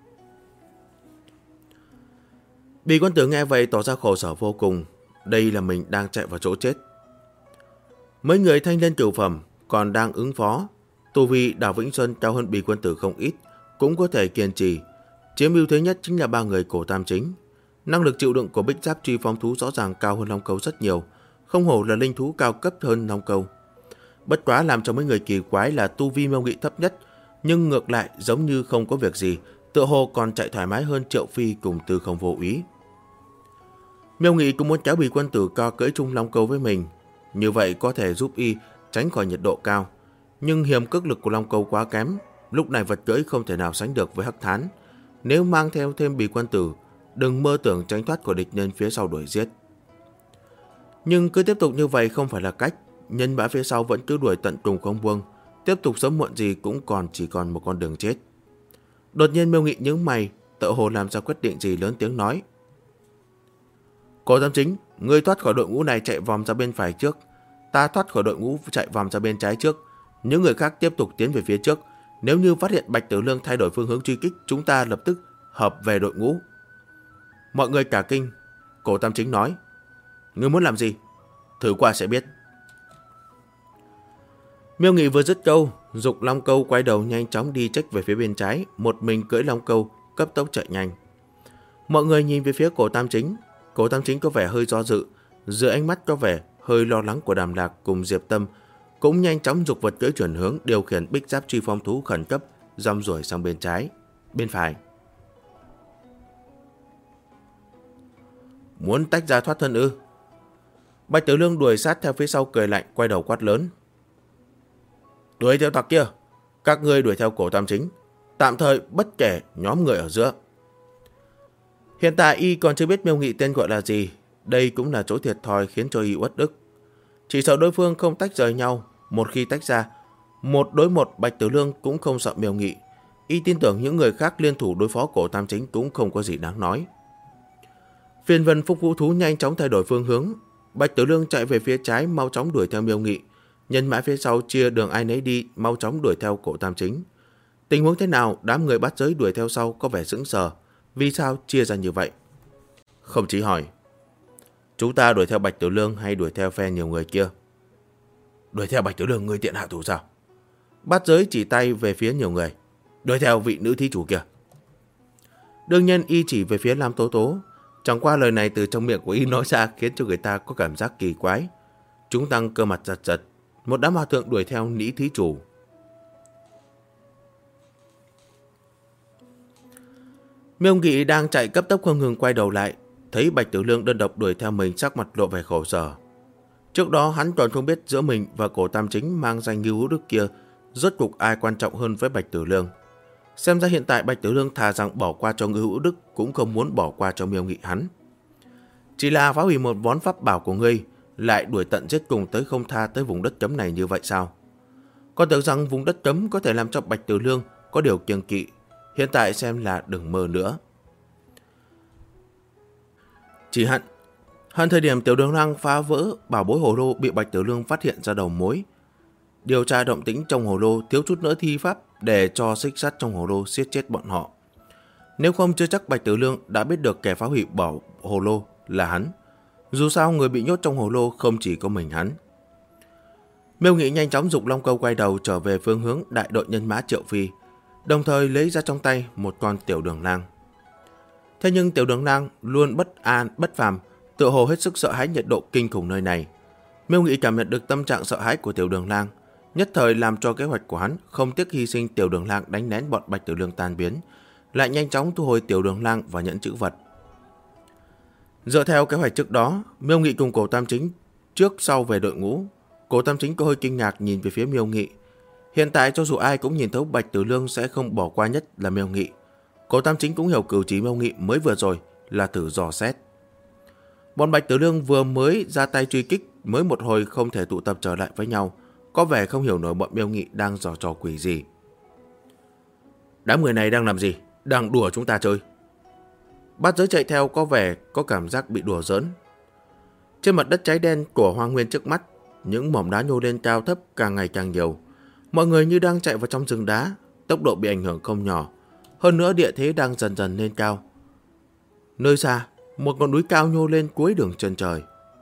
Bì Quân Tử nghe vậy tỏ ra khổ sở vô cùng. Đây là mình đang chạy vào chỗ chết. Mấy người thanh niên cửu phẩm còn đang ứng phó. Tu vi Đào Vĩnh Xuân cao hơn Bì Quân Tử không ít, cũng có thể kiên trì. Chiếm ưu thế nhất chính là ba người Cổ Tam Chính. Năng lực chịu đựng của Bích Giáp Truy Phong thú rõ ràng cao hơn Long Câu rất nhiều, không hổ là linh thú cao cấp hơn Long Câu. Bất quá làm cho mấy người kỳ quái là tu vi Miêu Nghị thấp nhất, nhưng ngược lại giống như không có việc gì, tựa hồ còn chạy thoải mái hơn Triệu Phi cùng Tư Không Vô Úy. Miêu Nghị cũng muốn kéo Bì Quân Tử co cưỡi chung Long Câu với mình, như vậy có thể giúp y tránh khỏi nhiệt độ cao. Nhưng hiểm cước lực của Long Câu quá kém, lúc này vật cưỡi không thể nào sánh được với Hắc Thán. Nếu mang theo thêm Bì Quân Tử, đừng mơ tưởng tránh thoát của địch nhân phía sau đuổi giết. Nhưng cứ tiếp tục như vậy không phải là cách, nhân mã phía sau vẫn cứ đuổi tận cùng không buông, tiếp tục sớm muộn gì cũng chỉ còn một con đường chết. Đột nhiên Miêu Nghị nhướng mày, tựa hồ làm ra quyết định gì lớn tiếng nói. Cổ Tam Chính, ngươi thoát khỏi đội ngũ này chạy vòng ra bên phải trước, ta thoát khỏi đội ngũ chạy vòng ra bên trái trước, những người khác tiếp tục tiến về phía trước. Nếu như phát hiện Bạch Tử Lương thay đổi phương hướng truy kích, chúng ta lập tức hợp về đội ngũ. Mọi người cả kinh. Cổ Tam Chính nói. Ngươi muốn làm gì? Thử qua sẽ biết. Miêu Nghị vừa dứt câu, dục Long Câu quay đầu nhanh chóng đi chếch về phía bên trái, một mình cưỡi Long Câu cấp tốc chạy nhanh. Mọi người nhìn về phía Cổ Tam Chính. Cổ Tam Chính có vẻ hơi do dự, giữa ánh mắt có vẻ hơi lo lắng của Đàm Lạc cùng Diệp Tâm, cũng nhanh chóng dục vật cưỡi chuyển hướng điều khiển Bích Giáp Truy Phong thú khẩn cấp rong ruổi sang bên trái, bên phải. Muốn tách ra thoát thân ư? Bạch Tử Lương đuổi sát theo phía sau cười lạnh, quay đầu quát lớn. Đuổi theo tặc kia, các ngươi đuổi theo Cổ Tam Chính, tạm thời bất kể nhóm người ở giữa. Hiện tại y còn chưa biết Miêu Nghị tên gọi là gì, đây cũng là chỗ thiệt thòi khiến cho y uất ức. Chỉ sợ đối phương không tách rời nhau, một khi tách ra, một đối một Bạch Tử Lương cũng không sợ Miêu Nghị. Y tin tưởng những người khác liên thủ đối phó Cổ Tam Chính cũng không có gì đáng nói. Phiền vân Phúc Vũ Thú nhanh chóng thay đổi phương hướng. Bạch Tử Lương chạy về phía trái mau chóng đuổi theo Miêu Nghị. Nhân mã phía sau chia đường ai nấy đi mau chóng đuổi theo Cổ Tam Chính. Tình huống thế nào đám người Bát Giới đuổi theo sau có vẻ sững sờ. Vì sao chia ra như vậy? Không Chí hỏi. Chúng ta đuổi theo Bạch Tử Lương hay đuổi theo phe nhiều người kia? Đuổi theo Bạch Tử Lương ngươi tiện hạ thủ sao? Bát Giới chỉ tay về phía nhiều người. Đuổi theo vị nữ thí chủ kia. Đương nhiên y chỉ về phía Lam Tố Tố. Chẳng qua lời này từ trong miệng của y nói ra khiến cho người ta có cảm giác kỳ quái. Chúng tăng cơ mặt giật giật. Một đám hòa thượng đuổi theo nữ thí chủ. Miêu Nghị đang chạy cấp tốc không ngừng quay đầu lại, thấy Bạch Tử Lương đơn độc đuổi theo mình, sắc mặt lộ vẻ khổ sở. Trước đó hắn còn không biết giữa mình và Cổ Tam Chính mang danh Ngưu Hữu Đức kia rốt cuộc ai quan trọng hơn với Bạch Tử Lương. Xem ra hiện tại Bạch Tử Lương thà rằng bỏ qua cho Ngưu Hữu Đức cũng không muốn bỏ qua cho Miêu Nghị hắn. Chỉ là phá hủy một món pháp bảo của ngươi, lại đuổi tận giết cùng tới không tha tới vùng đất cấm này như vậy sao? Con tưởng rằng vùng đất cấm có thể làm cho Bạch Tử Lương có điều kiêng kỵ, hiện tại xem là đừng mơ nữa. Chỉ hận thời điểm Tiểu Đường Lang phá vỡ bảo bối hồ lô bị Bạch Tử Lương phát hiện ra đầu mối. Điều tra động tĩnh trong hồ lô, thiếu chút nữa thi pháp để cho xích sắt trong hồ lô siết chết bọn họ. Nếu không chưa chắc Bạch Tử Lương đã biết được kẻ phá hủy bảo hồ lô là hắn. Dù sao người bị nhốt trong hồ lô không chỉ có mình hắn. Miêu Nghị nhanh chóng giục Long Câu quay đầu trở về phương hướng đại đội nhân mã Triệu Phi, đồng thời lấy ra trong tay một con Tiểu Đường Lang. Thế nhưng Tiểu Đường Lang luôn bất an, bất phàm, tựa hồ hết sức sợ hãi nhiệt độ kinh khủng nơi này. Miêu Nghị cảm nhận được tâm trạng sợ hãi của Tiểu Đường Lang, nhất thời làm cho kế hoạch của hắn không tiếc hy sinh Tiểu Đường Lang đánh nén bọn Bạch Tử Lương tan biến, lại nhanh chóng thu hồi Tiểu Đường Lang và nhẫn chữ vật. Dựa theo kế hoạch trước đó, Miêu Nghị cùng Cổ Tam Chính trước sau về đội ngũ. Cổ Tam Chính có hơi kinh ngạc nhìn về phía Miêu Nghị. Hiện tại cho dù ai cũng nhìn thấu Bạch Tử Lương sẽ không bỏ qua nhất là Miêu Nghị. Cổ Tam Chính cũng hiểu cử chỉ Miêu Nghị mới vừa rồi là thử dò xét. Bọn Bạch Tử Lương vừa mới ra tay truy kích, mới một hồi không thể tụ tập trở lại với nhau, có vẻ không hiểu nổi bọn Miêu Nghị đang giở trò quỷ gì. Đám người này đang làm gì? Đang đùa chúng ta chơi. Bát Giới chạy theo có vẻ có cảm giác bị đùa giỡn. Trên mặt đất cháy đen của hoang nguyên trước mắt, những mỏm đá nhô lên cao thấp càng ngày càng nhiều. Mọi người như đang chạy vào trong rừng đá, tốc độ bị ảnh hưởng không nhỏ. Hơn nữa địa thế đang dần dần lên cao. Nơi xa, một ngọn núi cao nhô lên cuối đường chân trời.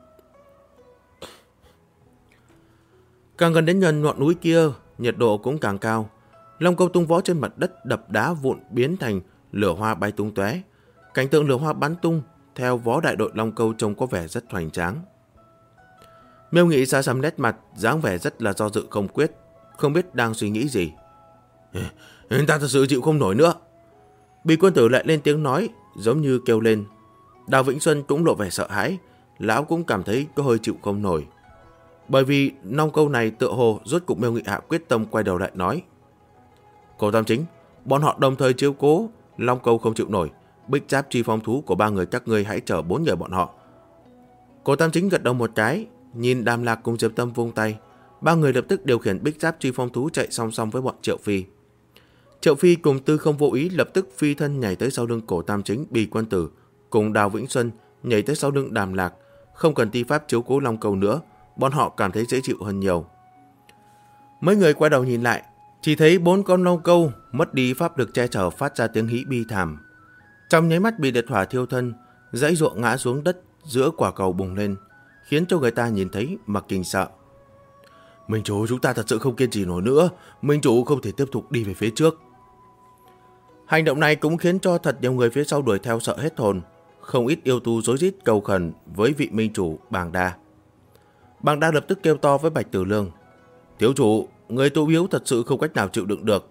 Càng gần đến gần ngọn núi kia, nhiệt độ cũng càng cao. Long Câu tung vó trên mặt đất đập đá vụn biến thành lửa hoa bay tung tóe. Cảnh tượng lửa hoa bắn tung theo vó đại đội Long Câu trông có vẻ rất hoành tráng. Miêu Nghị xa xăm nét mặt, dáng vẻ rất là do dự không quyết, không biết đang suy nghĩ gì. Ta thật sự chịu không nổi nữa. Bì Quân Tử lại lên tiếng nói, giống như kêu lên. Đào Vĩnh Xuân cũng lộ vẻ sợ hãi, lão cũng cảm thấy có hơi chịu không nổi. Bởi vì Long Câu này tựa hồ rốt cục Miêu Nghị hạ quyết tâm quay đầu lại nói. Cổ Tam Chính, bọn họ đồng thời chiếu cố, Long Câu không chịu nổi. Bích giáp truy phong thú của ba người các ngươi hãy chở 4 người bọn họ. Cổ Tam Chính gật đầu một cái, nhìn Đàm Lạc cùng Diệp Tâm vung tay. Ba người lập tức điều khiển bích giáp truy phong thú chạy song song với bọn Triệu Phi. Triệu Phi cùng Tư Không vô ý lập tức phi thân nhảy tới sau lưng Cổ Tam Chính, Bì Quân Tử, cùng Đào Vĩnh Xuân nhảy tới sau lưng Đàm Lạc. Không cần ti pháp chiếu cố Long Câu nữa, bọn họ cảm thấy dễ chịu hơn nhiều. Mấy người quay đầu nhìn lại, chỉ thấy 4 con Long Câu mất đi pháp lực che chở phát ra tiếng hí bi thảm. Trong nháy mắt bị liệt hỏa thiêu thân, dãy ruộng ngã xuống đất giữa quả cầu bùng lên, khiến cho người ta nhìn thấy mà kinh sợ. Minh chủ, chúng ta thật sự không kiên trì nổi nữa, Minh chủ không thể tiếp tục đi về phía trước. Hành động này cũng khiến cho thật nhiều người phía sau đuổi theo sợ hết hồn, không ít yêu tu rối rít cầu khẩn với vị minh chủ Bàng Đa. Bàng Đa lập tức kêu to với Bạch Tử Lương. Thiếu chủ, người tu yếu thật sự không cách nào chịu đựng được.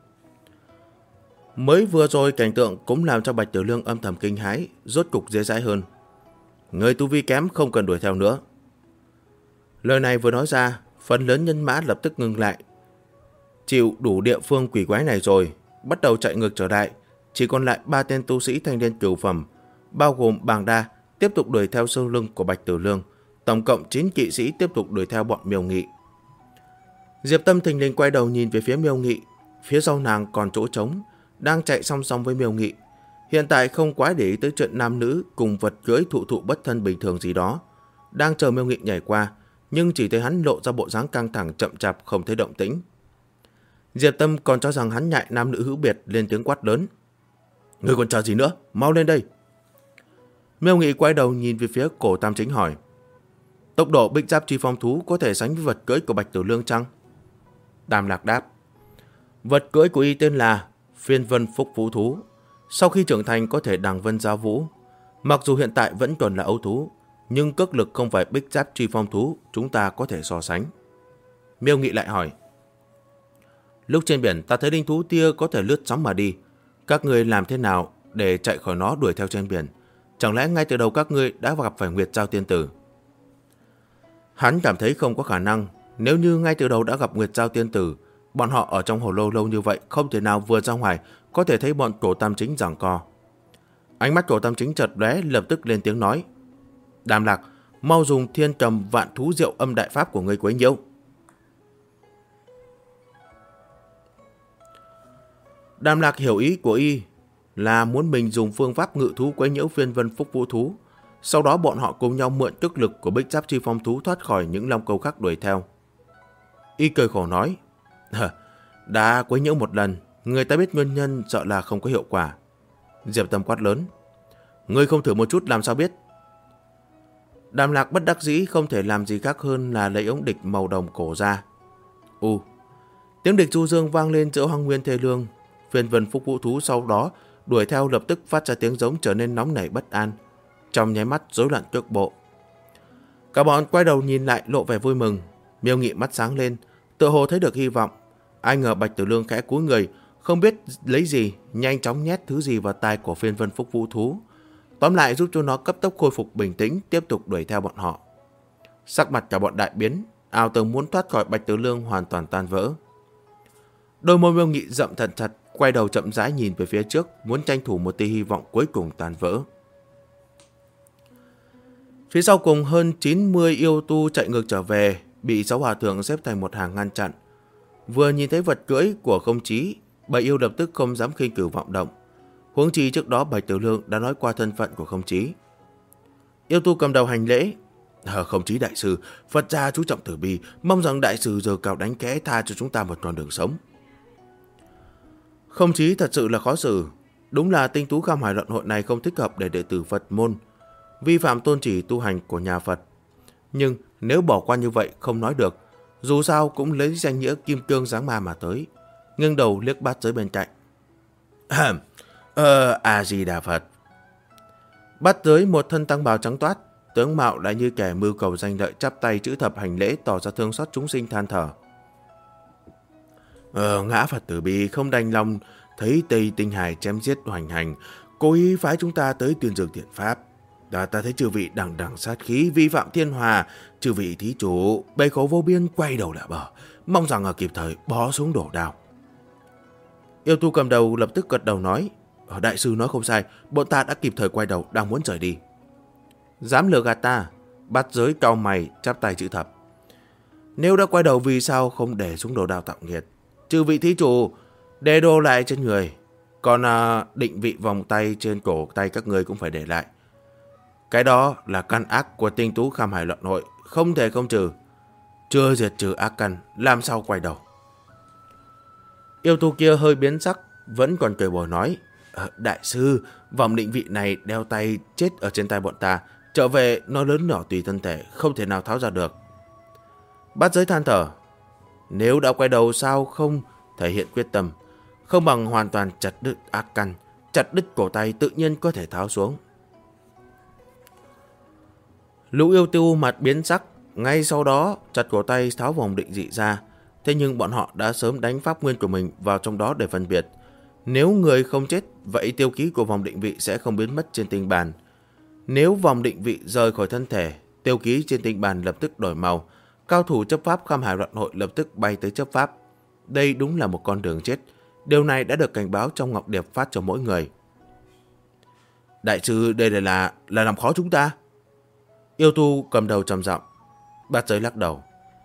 Mới vừa rồi cảnh tượng cũng làm cho Bạch Tử Lương âm thầm kinh hãi, rốt cục dễ dãi hơn. Người tu vi kém không cần đuổi theo nữa. Lời này vừa nói ra, phần lớn nhân mã lập tức ngừng lại. Chịu đủ địa phương quỷ quái này rồi, bắt đầu chạy ngược trở lại. Chỉ còn lại 3 tên tu sĩ thanh niên cửu phẩm, bao gồm Bàng Đa, tiếp tục đuổi theo sau lưng của Bạch Tử Lương. Tổng cộng 9 kỵ sĩ tiếp tục đuổi theo bọn Miêu Nghị. Diệp Tâm thình lình quay đầu nhìn về phía Miêu Nghị, phía sau nàng còn chỗ trống, đang chạy song song với Miêu Nghị. Hiện tại không quá để ý tới chuyện nam nữ cùng vật cưỡi thụ thụ bất thân bình thường gì đó. Đang chờ Miêu Nghị nhảy qua, nhưng chỉ thấy hắn lộ ra bộ dáng căng thẳng chậm chạp không thấy động tĩnh. Diệp Tâm còn cho rằng hắn nhại nam nữ hữu biệt, lên tiếng quát lớn. Ngươi còn chờ gì nữa, mau lên đây. Miêu Nghị quay đầu nhìn về phía Cổ Tam Chính hỏi. Tốc độ bích giáp truy phong thú có thể sánh với vật cưỡi của Bạch Tử Lương chăng? Đàm Lạc đáp. Vật cưỡi của y tên là Phiên Vân Phúc Vũ Thú. Sau khi trưởng thành có thể đằng vân giao vũ. Mặc dù hiện tại vẫn còn là ấu thú, nhưng cước lực không phải bích giáp truy phong thú chúng ta có thể so sánh. Miêu Nghị lại hỏi. Lúc trên biển ta thấy linh thú tia có thể lướt sóng mà đi. Các ngươi làm thế nào để chạy khỏi nó đuổi theo trên biển? Chẳng lẽ ngay từ đầu các ngươi đã gặp phải Nguyệt Giao Tiên Tử? Hắn cảm thấy không có khả năng. Nếu như ngay từ đầu đã gặp Nguyệt Giao Tiên Tử, bọn họ ở trong hồ lô lâu như vậy không thể nào vừa ra ngoài có thể thấy bọn Cổ Tam Chính giằng co. Ánh mắt Cổ Tam Chính chợt lóe, lập tức lên tiếng nói. Đàm Lạc, mau dùng Thiên Cầm Vạn Thú Diệu Âm Đại Pháp của ngươi quấy nhiễu. Đàm Lạc hiểu ý của y là muốn mình dùng phương pháp ngự thú quấy nhiễu Phiên Vân Phúc Vũ Thú. Sau đó bọn họ cùng nhau mượn tức lực của bích giáp chi phong thú thoát khỏi những long câu khác đuổi theo. Y cười khổ nói. Đã quấy nhiễu một lần, người ta biết nguyên nhân sợ là không có hiệu quả. Diệp Tâm quát lớn. Ngươi không thử một chút làm sao biết? Đàm Lạc bất đắc dĩ không thể làm gì khác hơn là lấy ống địch màu đồng cổ ra. Tiếng địch du dương vang lên giữa hoang nguyên thê lương. Phiên Vân Phúc Vũ Thú sau đó đuổi theo lập tức phát ra tiếng giống trở nên nóng nảy bất an, trong nháy mắt rối loạn cước bộ. Cả bọn quay đầu nhìn lại lộ vẻ vui mừng. Miêu Nghị mắt sáng lên, tựa hồ thấy được hy vọng. Ai ngờ Bạch Tử Lương khẽ cúi người, không biết lấy gì, nhanh chóng nhét thứ gì vào tai của Phiên Vân Phúc Vũ Thú. Tóm lại giúp cho nó cấp tốc khôi phục bình tĩnh, tiếp tục đuổi theo bọn họ. Sắc mặt cả bọn đại biến, ảo tưởng muốn thoát khỏi Bạch Tử Lương hoàn toàn tan vỡ. Đôi môi Miêu Nghị rậm thật chặt, quay đầu chậm rãi nhìn về phía trước, muốn tranh thủ một tia hy vọng cuối cùng tan vỡ. Phía sau cùng hơn 90 yêu tu chạy ngược trở về, bị 6 hòa thượng xếp thành một hàng ngăn chặn. Vừa nhìn thấy vật cưỡi của Không Chí, bầy yêu lập tức không dám khinh cử vọng động. Huống chi trước đó Bạch Tử Lương đã nói qua thân phận của Không Chí. Yêu tu cầm đầu hành lễ. Không Chí đại sư, Phật gia chú trọng từ bi, mong rằng đại sư giờ cao đánh kẽ tha cho chúng ta một con đường sống. Không Chí thật sự là khó xử. Đúng là tinh tú Kham Hải luận hội này không thích hợp để đệ tử Phật môn, vi phạm tôn chỉ tu hành của nhà Phật. Nhưng nếu bỏ qua như vậy không nói được, dù sao cũng lấy danh nghĩa kim cương giáng ma mà tới. Ngưng đầu liếc Bát Giới bên cạnh. A-di-đà Phật. Bát Giới một thân tăng bào trắng toát, tướng mạo lại như kẻ mưu cầu danh lợi, chắp tay chữ thập hành lễ tỏ ra thương xót chúng sinh, than thở. Ngã Phật từ bi không đành lòng thấy Tây Tinh Hải chém giết hoành hành, cố ý phái chúng ta tới tuyên dương thiện pháp. Ta thấy chư vị đằng đằng sát khí, vi phạm thiên hòa, chư vị thí chủ bầy khổ vô biên, quay đầu lại bờ, mong rằng kịp thời bó xuống đổ đao. Yêu tu cầm đầu lập tức gật đầu nói. Đại sư nói không sai, bọn ta đã kịp thời quay đầu, đang muốn rời đi. Dám lừa gạt ta? Bát Giới cau mày, chắp tay chữ thập. Nếu đã quay đầu vì sao không để xuống đồ đao tạo nghiệt? Chư vị thí chủ để đồ lại trên người, còn định vị vòng tay trên cổ tay các người cũng phải để lại. Cái đó là căn ác của tinh tú Kham Hải luận hội, không thể không trừ. Chưa diệt trừ ác căn, làm sao quay đầu? Yêu tu kia hơi biến sắc, vẫn còn cười bồi nói. Đại sư, vòng định vị này đeo tay chết ở trên tay bọn ta, trở về nó lớn nhỏ tùy thân thể, không thể nào tháo ra được. Bát Giới than thở. Nếu đã quay đầu sao không thể hiện quyết tâm, không bằng hoàn toàn chặt đứt ác căn, chặt đứt cổ tay tự nhiên có thể tháo xuống. Lũ yêu tu mặt biến sắc, ngay sau đó chặt cổ tay tháo vòng định dị ra. Thế nhưng bọn họ đã sớm đánh pháp nguyên của mình vào trong đó để phân biệt. Nếu người không chết, vậy tiêu ký của vòng định vị sẽ không biến mất trên tinh bàn. Nếu vòng định vị rời khỏi thân thể, tiêu ký trên tinh bàn lập tức đổi màu. Cao thủ chấp pháp Kham Hải luận hội lập tức bay tới chấp pháp. Đây đúng là một con đường chết. Điều này đã được cảnh báo trong ngọc điệp phát cho mỗi người. Đại sư, đây là làm khó chúng ta. Yêu tu cầm đầu trầm giọng. Bát Giới lắc đầu.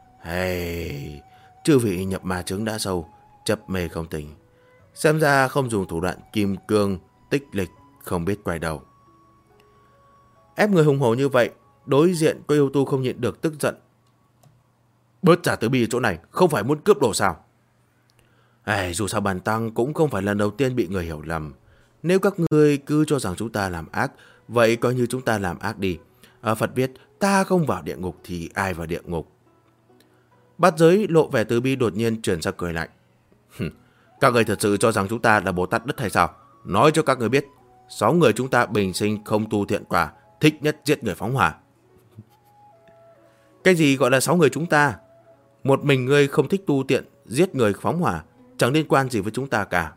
Chư vị nhập ma chứng đã sâu, chấp mê không tỉnh. Xem ra không dùng thủ đoạn kim cương, tích lịch, không biết quay đầu. Ép người hùng hổ như vậy, đối diện có yêu tu không nhịn được tức giận. Bớt trả từ bi ở chỗ này, không phải muốn cướp đồ sao? Dù sao bản tăng cũng không phải lần đầu tiên bị người hiểu lầm. Nếu các ngươi cứ cho rằng chúng ta làm ác, vậy coi như chúng ta làm ác đi. Phật biết, ta không vào địa ngục thì ai vào địa ngục? Bát Giới lộ vẻ từ bi đột nhiên chuyển sang cười lạnh. Các người thật sự cho rằng chúng ta là Bồ Tát đất hay sao? Nói cho các người biết, 6 người chúng ta bình sinh không tu thiện quả, thích nhất giết người phóng hỏa. Cái gì gọi là 6 người chúng ta? Một mình ngươi không thích tu tiện, giết người phóng hỏa, chẳng liên quan gì với chúng ta cả.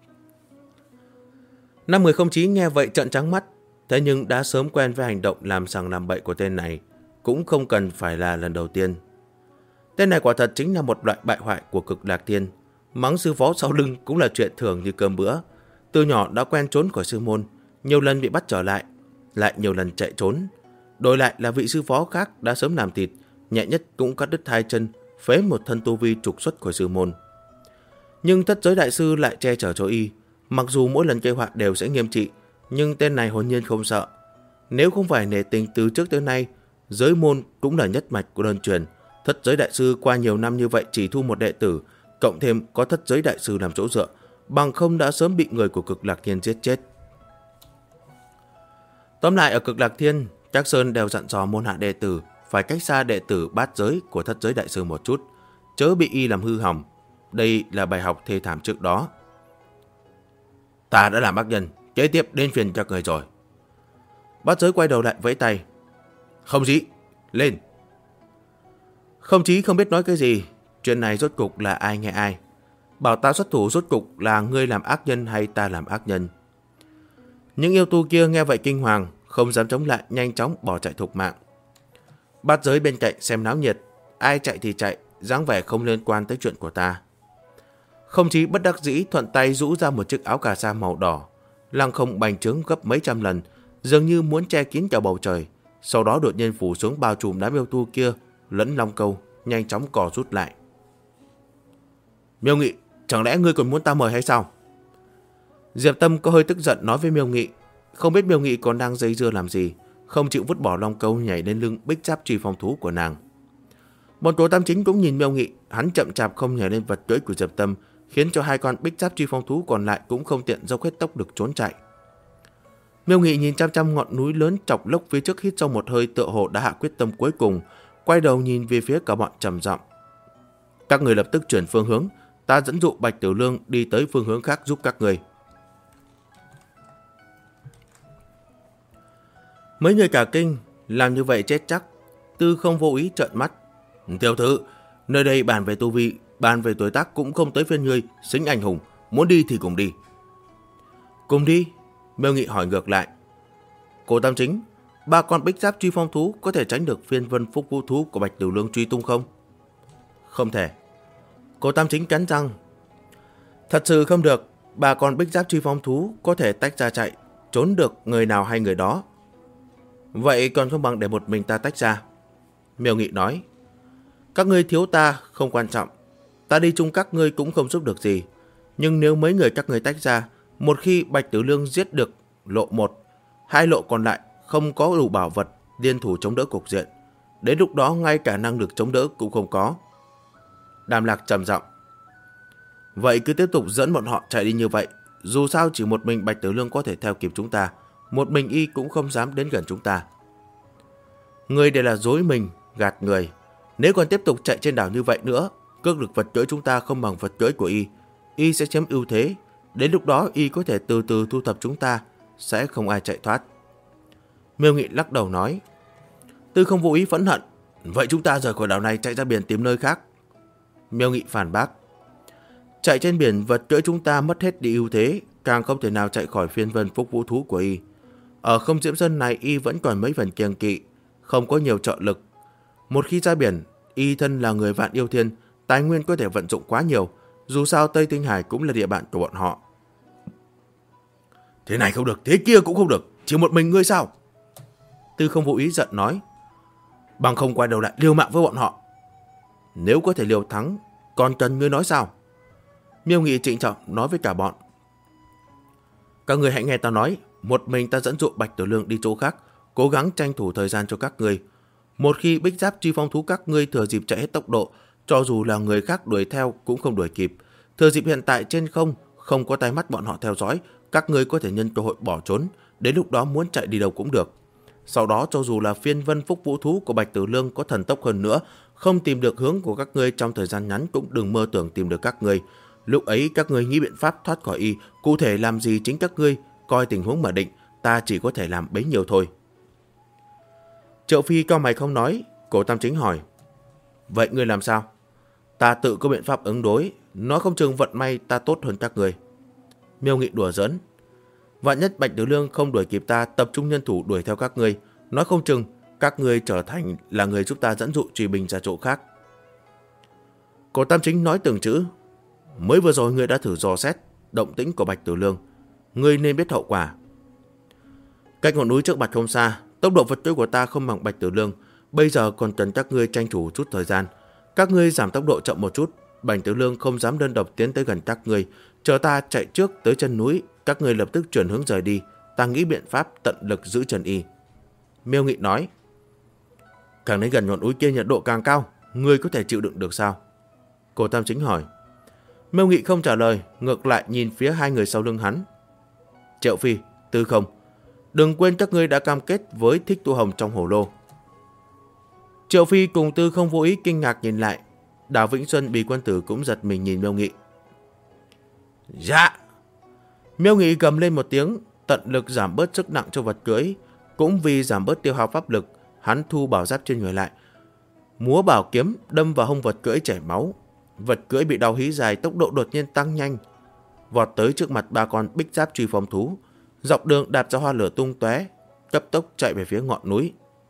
5 người không chí nghe vậy trợn trắng mắt, thế nhưng đã sớm quen với hành động làm sằng làm bậy của tên này, cũng không cần phải là lần đầu tiên. Tên này quả thật chính là một loại bại hoại của Cực Lạc Thiên, mắng sư phó sau lưng cũng là chuyện thường như cơm bữa. Từ nhỏ đã quen trốn khỏi sư môn, nhiều lần bị bắt trở lại nhiều lần chạy trốn. Đổi lại là vị sư phó khác đã sớm làm thịt, nhẹ nhất cũng cắt đứt 2 chân, phế một thân tu vi trục xuất khỏi sư môn. Nhưng thất giới đại sư lại che chở cho y, mặc dù mỗi lần gây họa đều sẽ nghiêm trị, nhưng tên này hồn nhiên không sợ. Nếu không phải nể tình từ trước tới nay, giới môn cũng là nhất mạch của đơn truyền, thất giới đại sư qua nhiều năm như vậy chỉ thu một đệ tử, cộng thêm có thất giới đại sư làm chỗ dựa, bằng không đã sớm bị người của Cực Lạc Thiên giết chết. Tóm lại ở Cực Lạc Thiên, Trác Sơn đều dặn dò môn hạ đệ tử phải cách xa đệ tử bát giới của thất giới đại sư một chút, chớ bị y làm hư hỏng. Đây là bài học thê thảm trước đó. Ta đã làm ác nhân, kế tiếp đến phiền cho người rồi. Bát giới quay đầu lại vẫy tay. Không chí, lên. Không chí không biết nói cái gì. Chuyện này rốt cục là ai nghe ai. Bảo ta xuất thủ rốt cục là ngươi làm ác nhân hay ta làm ác nhân. Những yêu tu kia nghe vậy kinh hoàng, không dám chống lại, nhanh chóng bỏ chạy thục mạng. Bát giới bên cạnh xem náo nhiệt, ai chạy thì chạy, dáng vẻ không liên quan tới chuyện của ta. Không chí bất đắc dĩ thuận tay rũ ra một chiếc áo cà sa màu đỏ, lăng không bành trướng gấp mấy trăm lần, dường như muốn che kín cả bầu trời. Sau đó đột nhiên phủ xuống bao trùm đám yêu tu kia lẫn long câu, nhanh chóng cò rút lại. Miêu Nghị, chẳng lẽ ngươi còn muốn ta mời hay sao? Diệp Tâm có hơi tức giận nói với Miêu Nghị. Không biết Miêu Nghị còn đang dây dưa làm gì, không chịu vứt bỏ long câu nhảy lên lưng bích giáp truy phong thú của nàng. Bọn Tổ Tam Chính cũng nhìn Miêu Nghị, hắn chậm chạp không nhảy lên vật cưỡi của Diệp Tâm, khiến cho 2 con bích giáp truy phong thú còn lại cũng không tiện dốc hết tốc lực trốn chạy. Miêu Nghị nhìn chăm chăm ngọn núi lớn chọc lốc phía trước, hít sâu một hơi, tựa hồ đã hạ quyết tâm cuối cùng, quay đầu nhìn về phía cả bọn trầm giọng. Các người lập tức chuyển phương hướng, ta dẫn dụ Bạch Tiểu Lương đi tới phương hướng khác giúp các người. Mấy người cả kinh, làm như vậy chết chắc. Tư Không vô ý trợn mắt. Tiểu thư, nơi đây bàn về tu vi, bàn về tuổi tác cũng không tới phiên ngươi, xính anh hùng, muốn đi thì cùng đi. Cùng đi? Miêu Nghị hỏi ngược lại. Cô Tam Chính, 3 con bích giáp truy phong thú có thể tránh được phiên vân phúc vũ thú của Bạch Tiểu Lương truy tung không? Không thể. Cô Tam Chính cắn răng. Thật sự không được, 3 con bích giáp truy phong thú có thể tách ra chạy, trốn được người nào hay người đó. Vậy còn không bằng để một mình ta tách ra. Miêu Nghị nói. Các ngươi thiếu ta không quan trọng, ta đi chung các ngươi cũng không giúp được gì. Nhưng nếu mấy người các ngươi tách ra, một khi Bạch Tiểu Lương giết được lộ 1, 2 lộ còn lại không có đủ bảo vật liên thủ chống đỡ cục diện, đến lúc đó ngay cả năng lực chống đỡ cũng không có. Đàm Lạc trầm giọng. Vậy cứ tiếp tục dẫn bọn họ chạy đi như vậy, dù sao chỉ một mình Bạch Tiểu Lương có thể theo kịp chúng ta, một mình y cũng không dám đến gần chúng ta. Người đều là dối mình, gạt người. Nếu còn tiếp tục chạy trên đảo như vậy nữa, cước lực vật cưỡi chúng ta không bằng vật cưỡi của y sẽ chiếm ưu thế. Đến lúc đó y có thể từ từ thu thập chúng ta, sẽ không ai chạy thoát. Miêu Nghị lắc đầu nói. Tư Không vô ý phẫn hận. Vậy chúng ta rời khỏi đảo này chạy ra biển tìm nơi khác. Miêu Nghị phản bác. Chạy trên biển vật cưỡi chúng ta mất hết đi ưu thế, càng không thể nào chạy khỏi phiên vân phúc vũ thú của y. Ở Không Diễm Sơn này y vẫn còn mấy phần kiêng kỵ, không có nhiều trợ lực. Một khi ra biển, y thân là người vạn yêu thiên, tài nguyên có thể vận dụng quá nhiều, dù sao Tây Tinh Hải cũng là địa bàn của bọn họ. Thế này không được, thế kia cũng không được, chỉ một mình ngươi sao? Tư Không vô ý giận nói. Bằng không quay đầu lại liều mạng với bọn họ. Nếu có thể liều thắng, còn cần ngươi nói sao? Miêu Nghị trịnh trọng nói với cả bọn. Các người hãy nghe ta nói, một mình ta dẫn dụ Bạch Tiểu Lương đi chỗ khác, cố gắng tranh thủ thời gian cho các ngươi. Một khi bích giáp truy phong thú các ngươi thừa dịp chạy hết tốc độ, cho dù là người khác đuổi theo cũng không đuổi kịp. Thừa dịp hiện tại trên không có tai mắt bọn họ theo dõi, các ngươi có thể nhân cơ hội bỏ trốn, đến lúc đó muốn chạy đi đâu cũng được. Sau đó cho dù là phiên vân phúc vũ thú của Bạch Tiểu Lương có thần tốc hơn nữa, không tìm được hướng của các ngươi trong thời gian ngắn cũng đừng mơ tưởng tìm được các ngươi. Lúc ấy các ngươi nghĩ biện pháp thoát khỏi y, cụ thể làm gì chính các ngươi coi tình huống mà định, ta chỉ có thể làm bấy nhiêu thôi. Triệu Phi cau mày không nói. Cổ Tam Chính hỏi, vậy ngươi làm sao? Ta tự có biện pháp ứng đối, nói không chừng vận may ta tốt hơn các ngươi. Miêu Nghị đùa giỡn, vạn nhất Bạch Tử Lương không đuổi kịp ta, tập trung nhân thủ đuổi theo các ngươi, nói không chừng các ngươi trở thành là người giúp ta dẫn dụ Truy Bình ra chỗ khác. Cổ Tam Chính nói từng chữ, mới vừa rồi ngươi đã thử dò xét động tĩnh của Bạch Tử Lương, ngươi nên biết hậu quả. Cách ngọn núi trước mặt không xa, tốc độ vật cưỡi của ta không bằng Bạch Tử Lương, bây giờ còn cần các ngươi tranh thủ chút thời gian. Các ngươi giảm tốc độ chậm một chút, Bạch Tử Lương không dám đơn độc tiến tới gần các ngươi, chờ ta chạy trước tới chân núi, các ngươi lập tức chuyển hướng rời đi, ta nghĩ biện pháp tận lực giữ chân y. Miêu Nghị nói, càng đến gần ngọn núi kia nhiệt độ càng cao, ngươi có thể chịu đựng được sao? Cổ Tam Chính hỏi. Miêu Nghị không trả lời, ngược lại nhìn phía hai người sau lưng hắn. Triệu Phi, Tư Không, đừng quên các ngươi đã cam kết với Thích Tu Hồng trong hồ lô. Triệu Phi cùng Tư Không vô ý kinh ngạc nhìn lại. Đào Vĩnh Xuân Bì Quân Tử cũng giật mình nhìn Miêu Nghị. Dạ! Miêu Nghị gầm lên một tiếng, tận lực giảm bớt sức nặng cho vật cưỡi. Cũng vì giảm bớt tiêu hao pháp lực, hắn thu bảo giáp trên người lại, múa bảo kiếm đâm vào hông vật cưỡi chảy máu. Vật cưỡi bị đau hí dài, tốc độ đột nhiên tăng nhanh, vọt tới trước mặt ba con bích giáp truy phong thú, dọc đường đạp ra hoa lửa tung tóe, cấp tốc chạy về phía ngọn núi.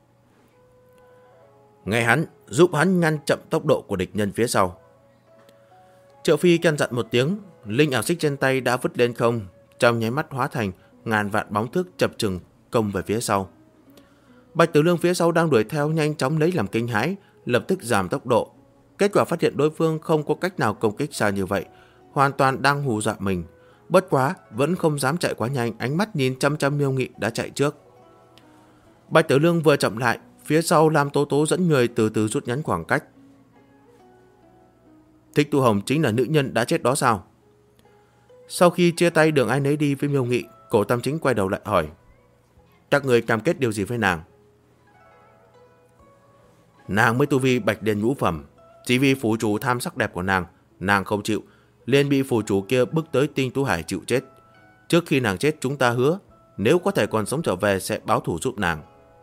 Nghe hắn, giúp hắn ngăn chậm tốc độ của địch nhân phía sau. Triệu Phi căn dặn một tiếng, linh ảo xích trên tay đã vứt lên không, trong nháy mắt hóa thành ngàn vạn bóng thước chập chừng công về phía sau. Bạch Tử Lương phía sau đang đuổi theo nhanh chóng lấy làm kinh hãi, lập tức giảm tốc độ. Kết quả phát hiện đối phương không có cách nào công kích xa như vậy, hoàn toàn đang hù dọa mình. Bất quá vẫn không dám chạy quá nhanh, ánh mắt nhìn chăm chăm Miêu Nghị đã chạy trước. Bạch Tử Lương vừa chậm lại, phía sau Lam Tố Tố dẫn người từ từ rút ngắn khoảng cách. Thích Tu Hồng chính là nữ nhân đã chết đó sao? Sau khi chia tay đường ai nấy đi với Miêu Nghị, Cổ Tam Chính quay đầu lại hỏi, các người cam kết điều gì với nàng? Nàng mới tu vi Bạch Điền ngũ phẩm, chỉ vì phủ chủ tham sắc đẹp của nàng không chịu, liền bị phủ chủ kia bức tới Tinh Tú Hải chịu chết. Trước khi nàng chết, chúng ta hứa nếu có thể còn sống trở về sẽ báo thù giúp nàng.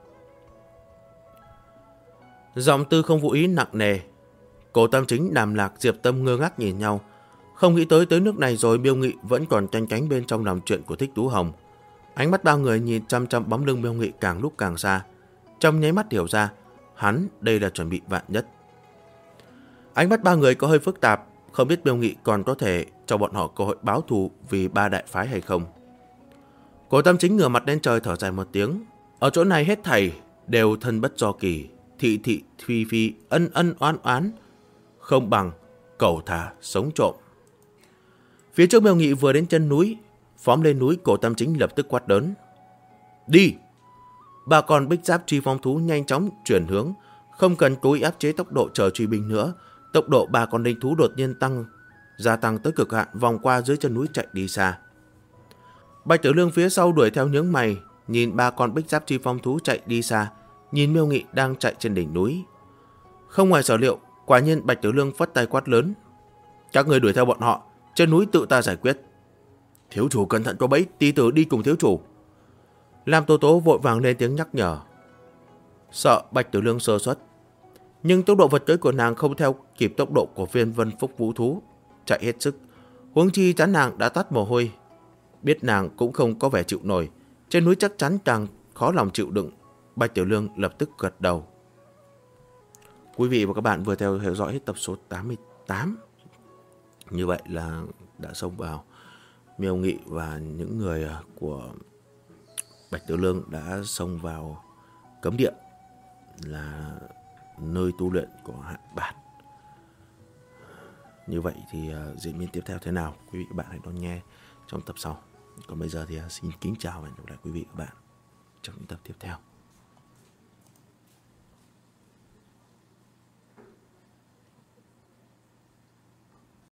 Giọng Tư Không vô ý nặng nề. Cổ Tam Chính, Đàm Lạc, Diệp Tâm ngơ ngác nhìn nhau, không nghĩ tới nước này rồi Miêu Nghị vẫn còn canh cánh bên trong làm chuyện của Thích Tú Hồng. Ánh mắt bao người nhìn chăm chăm bóng lưng Miêu Nghị càng lúc càng xa, trong nháy mắt hiểu ra hắn đây là chuẩn bị vạn nhất. Ánh mắt ba người có hơi phức tạp, không biết Miêu Nghị còn có thể cho bọn họ cơ hội báo thù vì ba đại phái hay không. Cổ Tam Chính ngửa mặt lên trời thở dài một tiếng. Ở chỗ này hết thảy đều thân bất do kỳ, thị thị phi phi, ân ân oán oán, không bằng cẩu thả sống trộm. Phía trước Miêu Nghị vừa đến chân núi, phóng lên núi, Cổ Tam Chính lập tức quát lớn, đi! Ba con bích giáp truy phong thú nhanh chóng chuyển hướng, không cần cố ý áp chế tốc độ chờ truy binh nữa. Tốc độ ba con linh thú đột nhiên gia tăng tới cực hạn, vòng qua dưới chân núi chạy đi xa. Bạch Tử Lương phía sau đuổi theo nhướng mày, nhìn ba con bích giáp truy phong thú chạy đi xa, nhìn Miêu Nghị đang chạy trên đỉnh núi. Không ngoài sở liệu, quả nhiên Bạch Tử Lương phất tay quát lớn, các người đuổi theo bọn họ, trên núi tự ta giải quyết. Thiếu chủ cẩn thận có bẫy, tí tử đi cùng thiếu chủ. Lam Tố Tố vội vàng lên tiếng nhắc nhở, sợ Bạch Tử Lương sơ suất. Nhưng tốc độ vật cưỡi của nàng không theo kịp tốc độ của Phiên Vân Phúc Vũ Thú, chạy hết sức. Huống chi trán nàng đã toát mồ hôi, biết nàng cũng không có vẻ chịu nổi, trên núi chắc chắn càng khó lòng chịu đựng. Bạch Tiểu Lương lập tức gật đầu. Quý vị và các bạn vừa theo dõi hết tập số 88. Như vậy là đã xông vào Miêu Nghị và những người của Bạch Tiểu Lương đã xông vào cấm địa, là nơi tu luyện của Hạn Bạt. Như vậy thì diễn biến tiếp theo thế nào, quý vị và bạn hãy đón nghe trong tập sau. Còn bây giờ thì xin kính chào và hẹn gặp lại quý vị và các bạn trong những tập tiếp theo.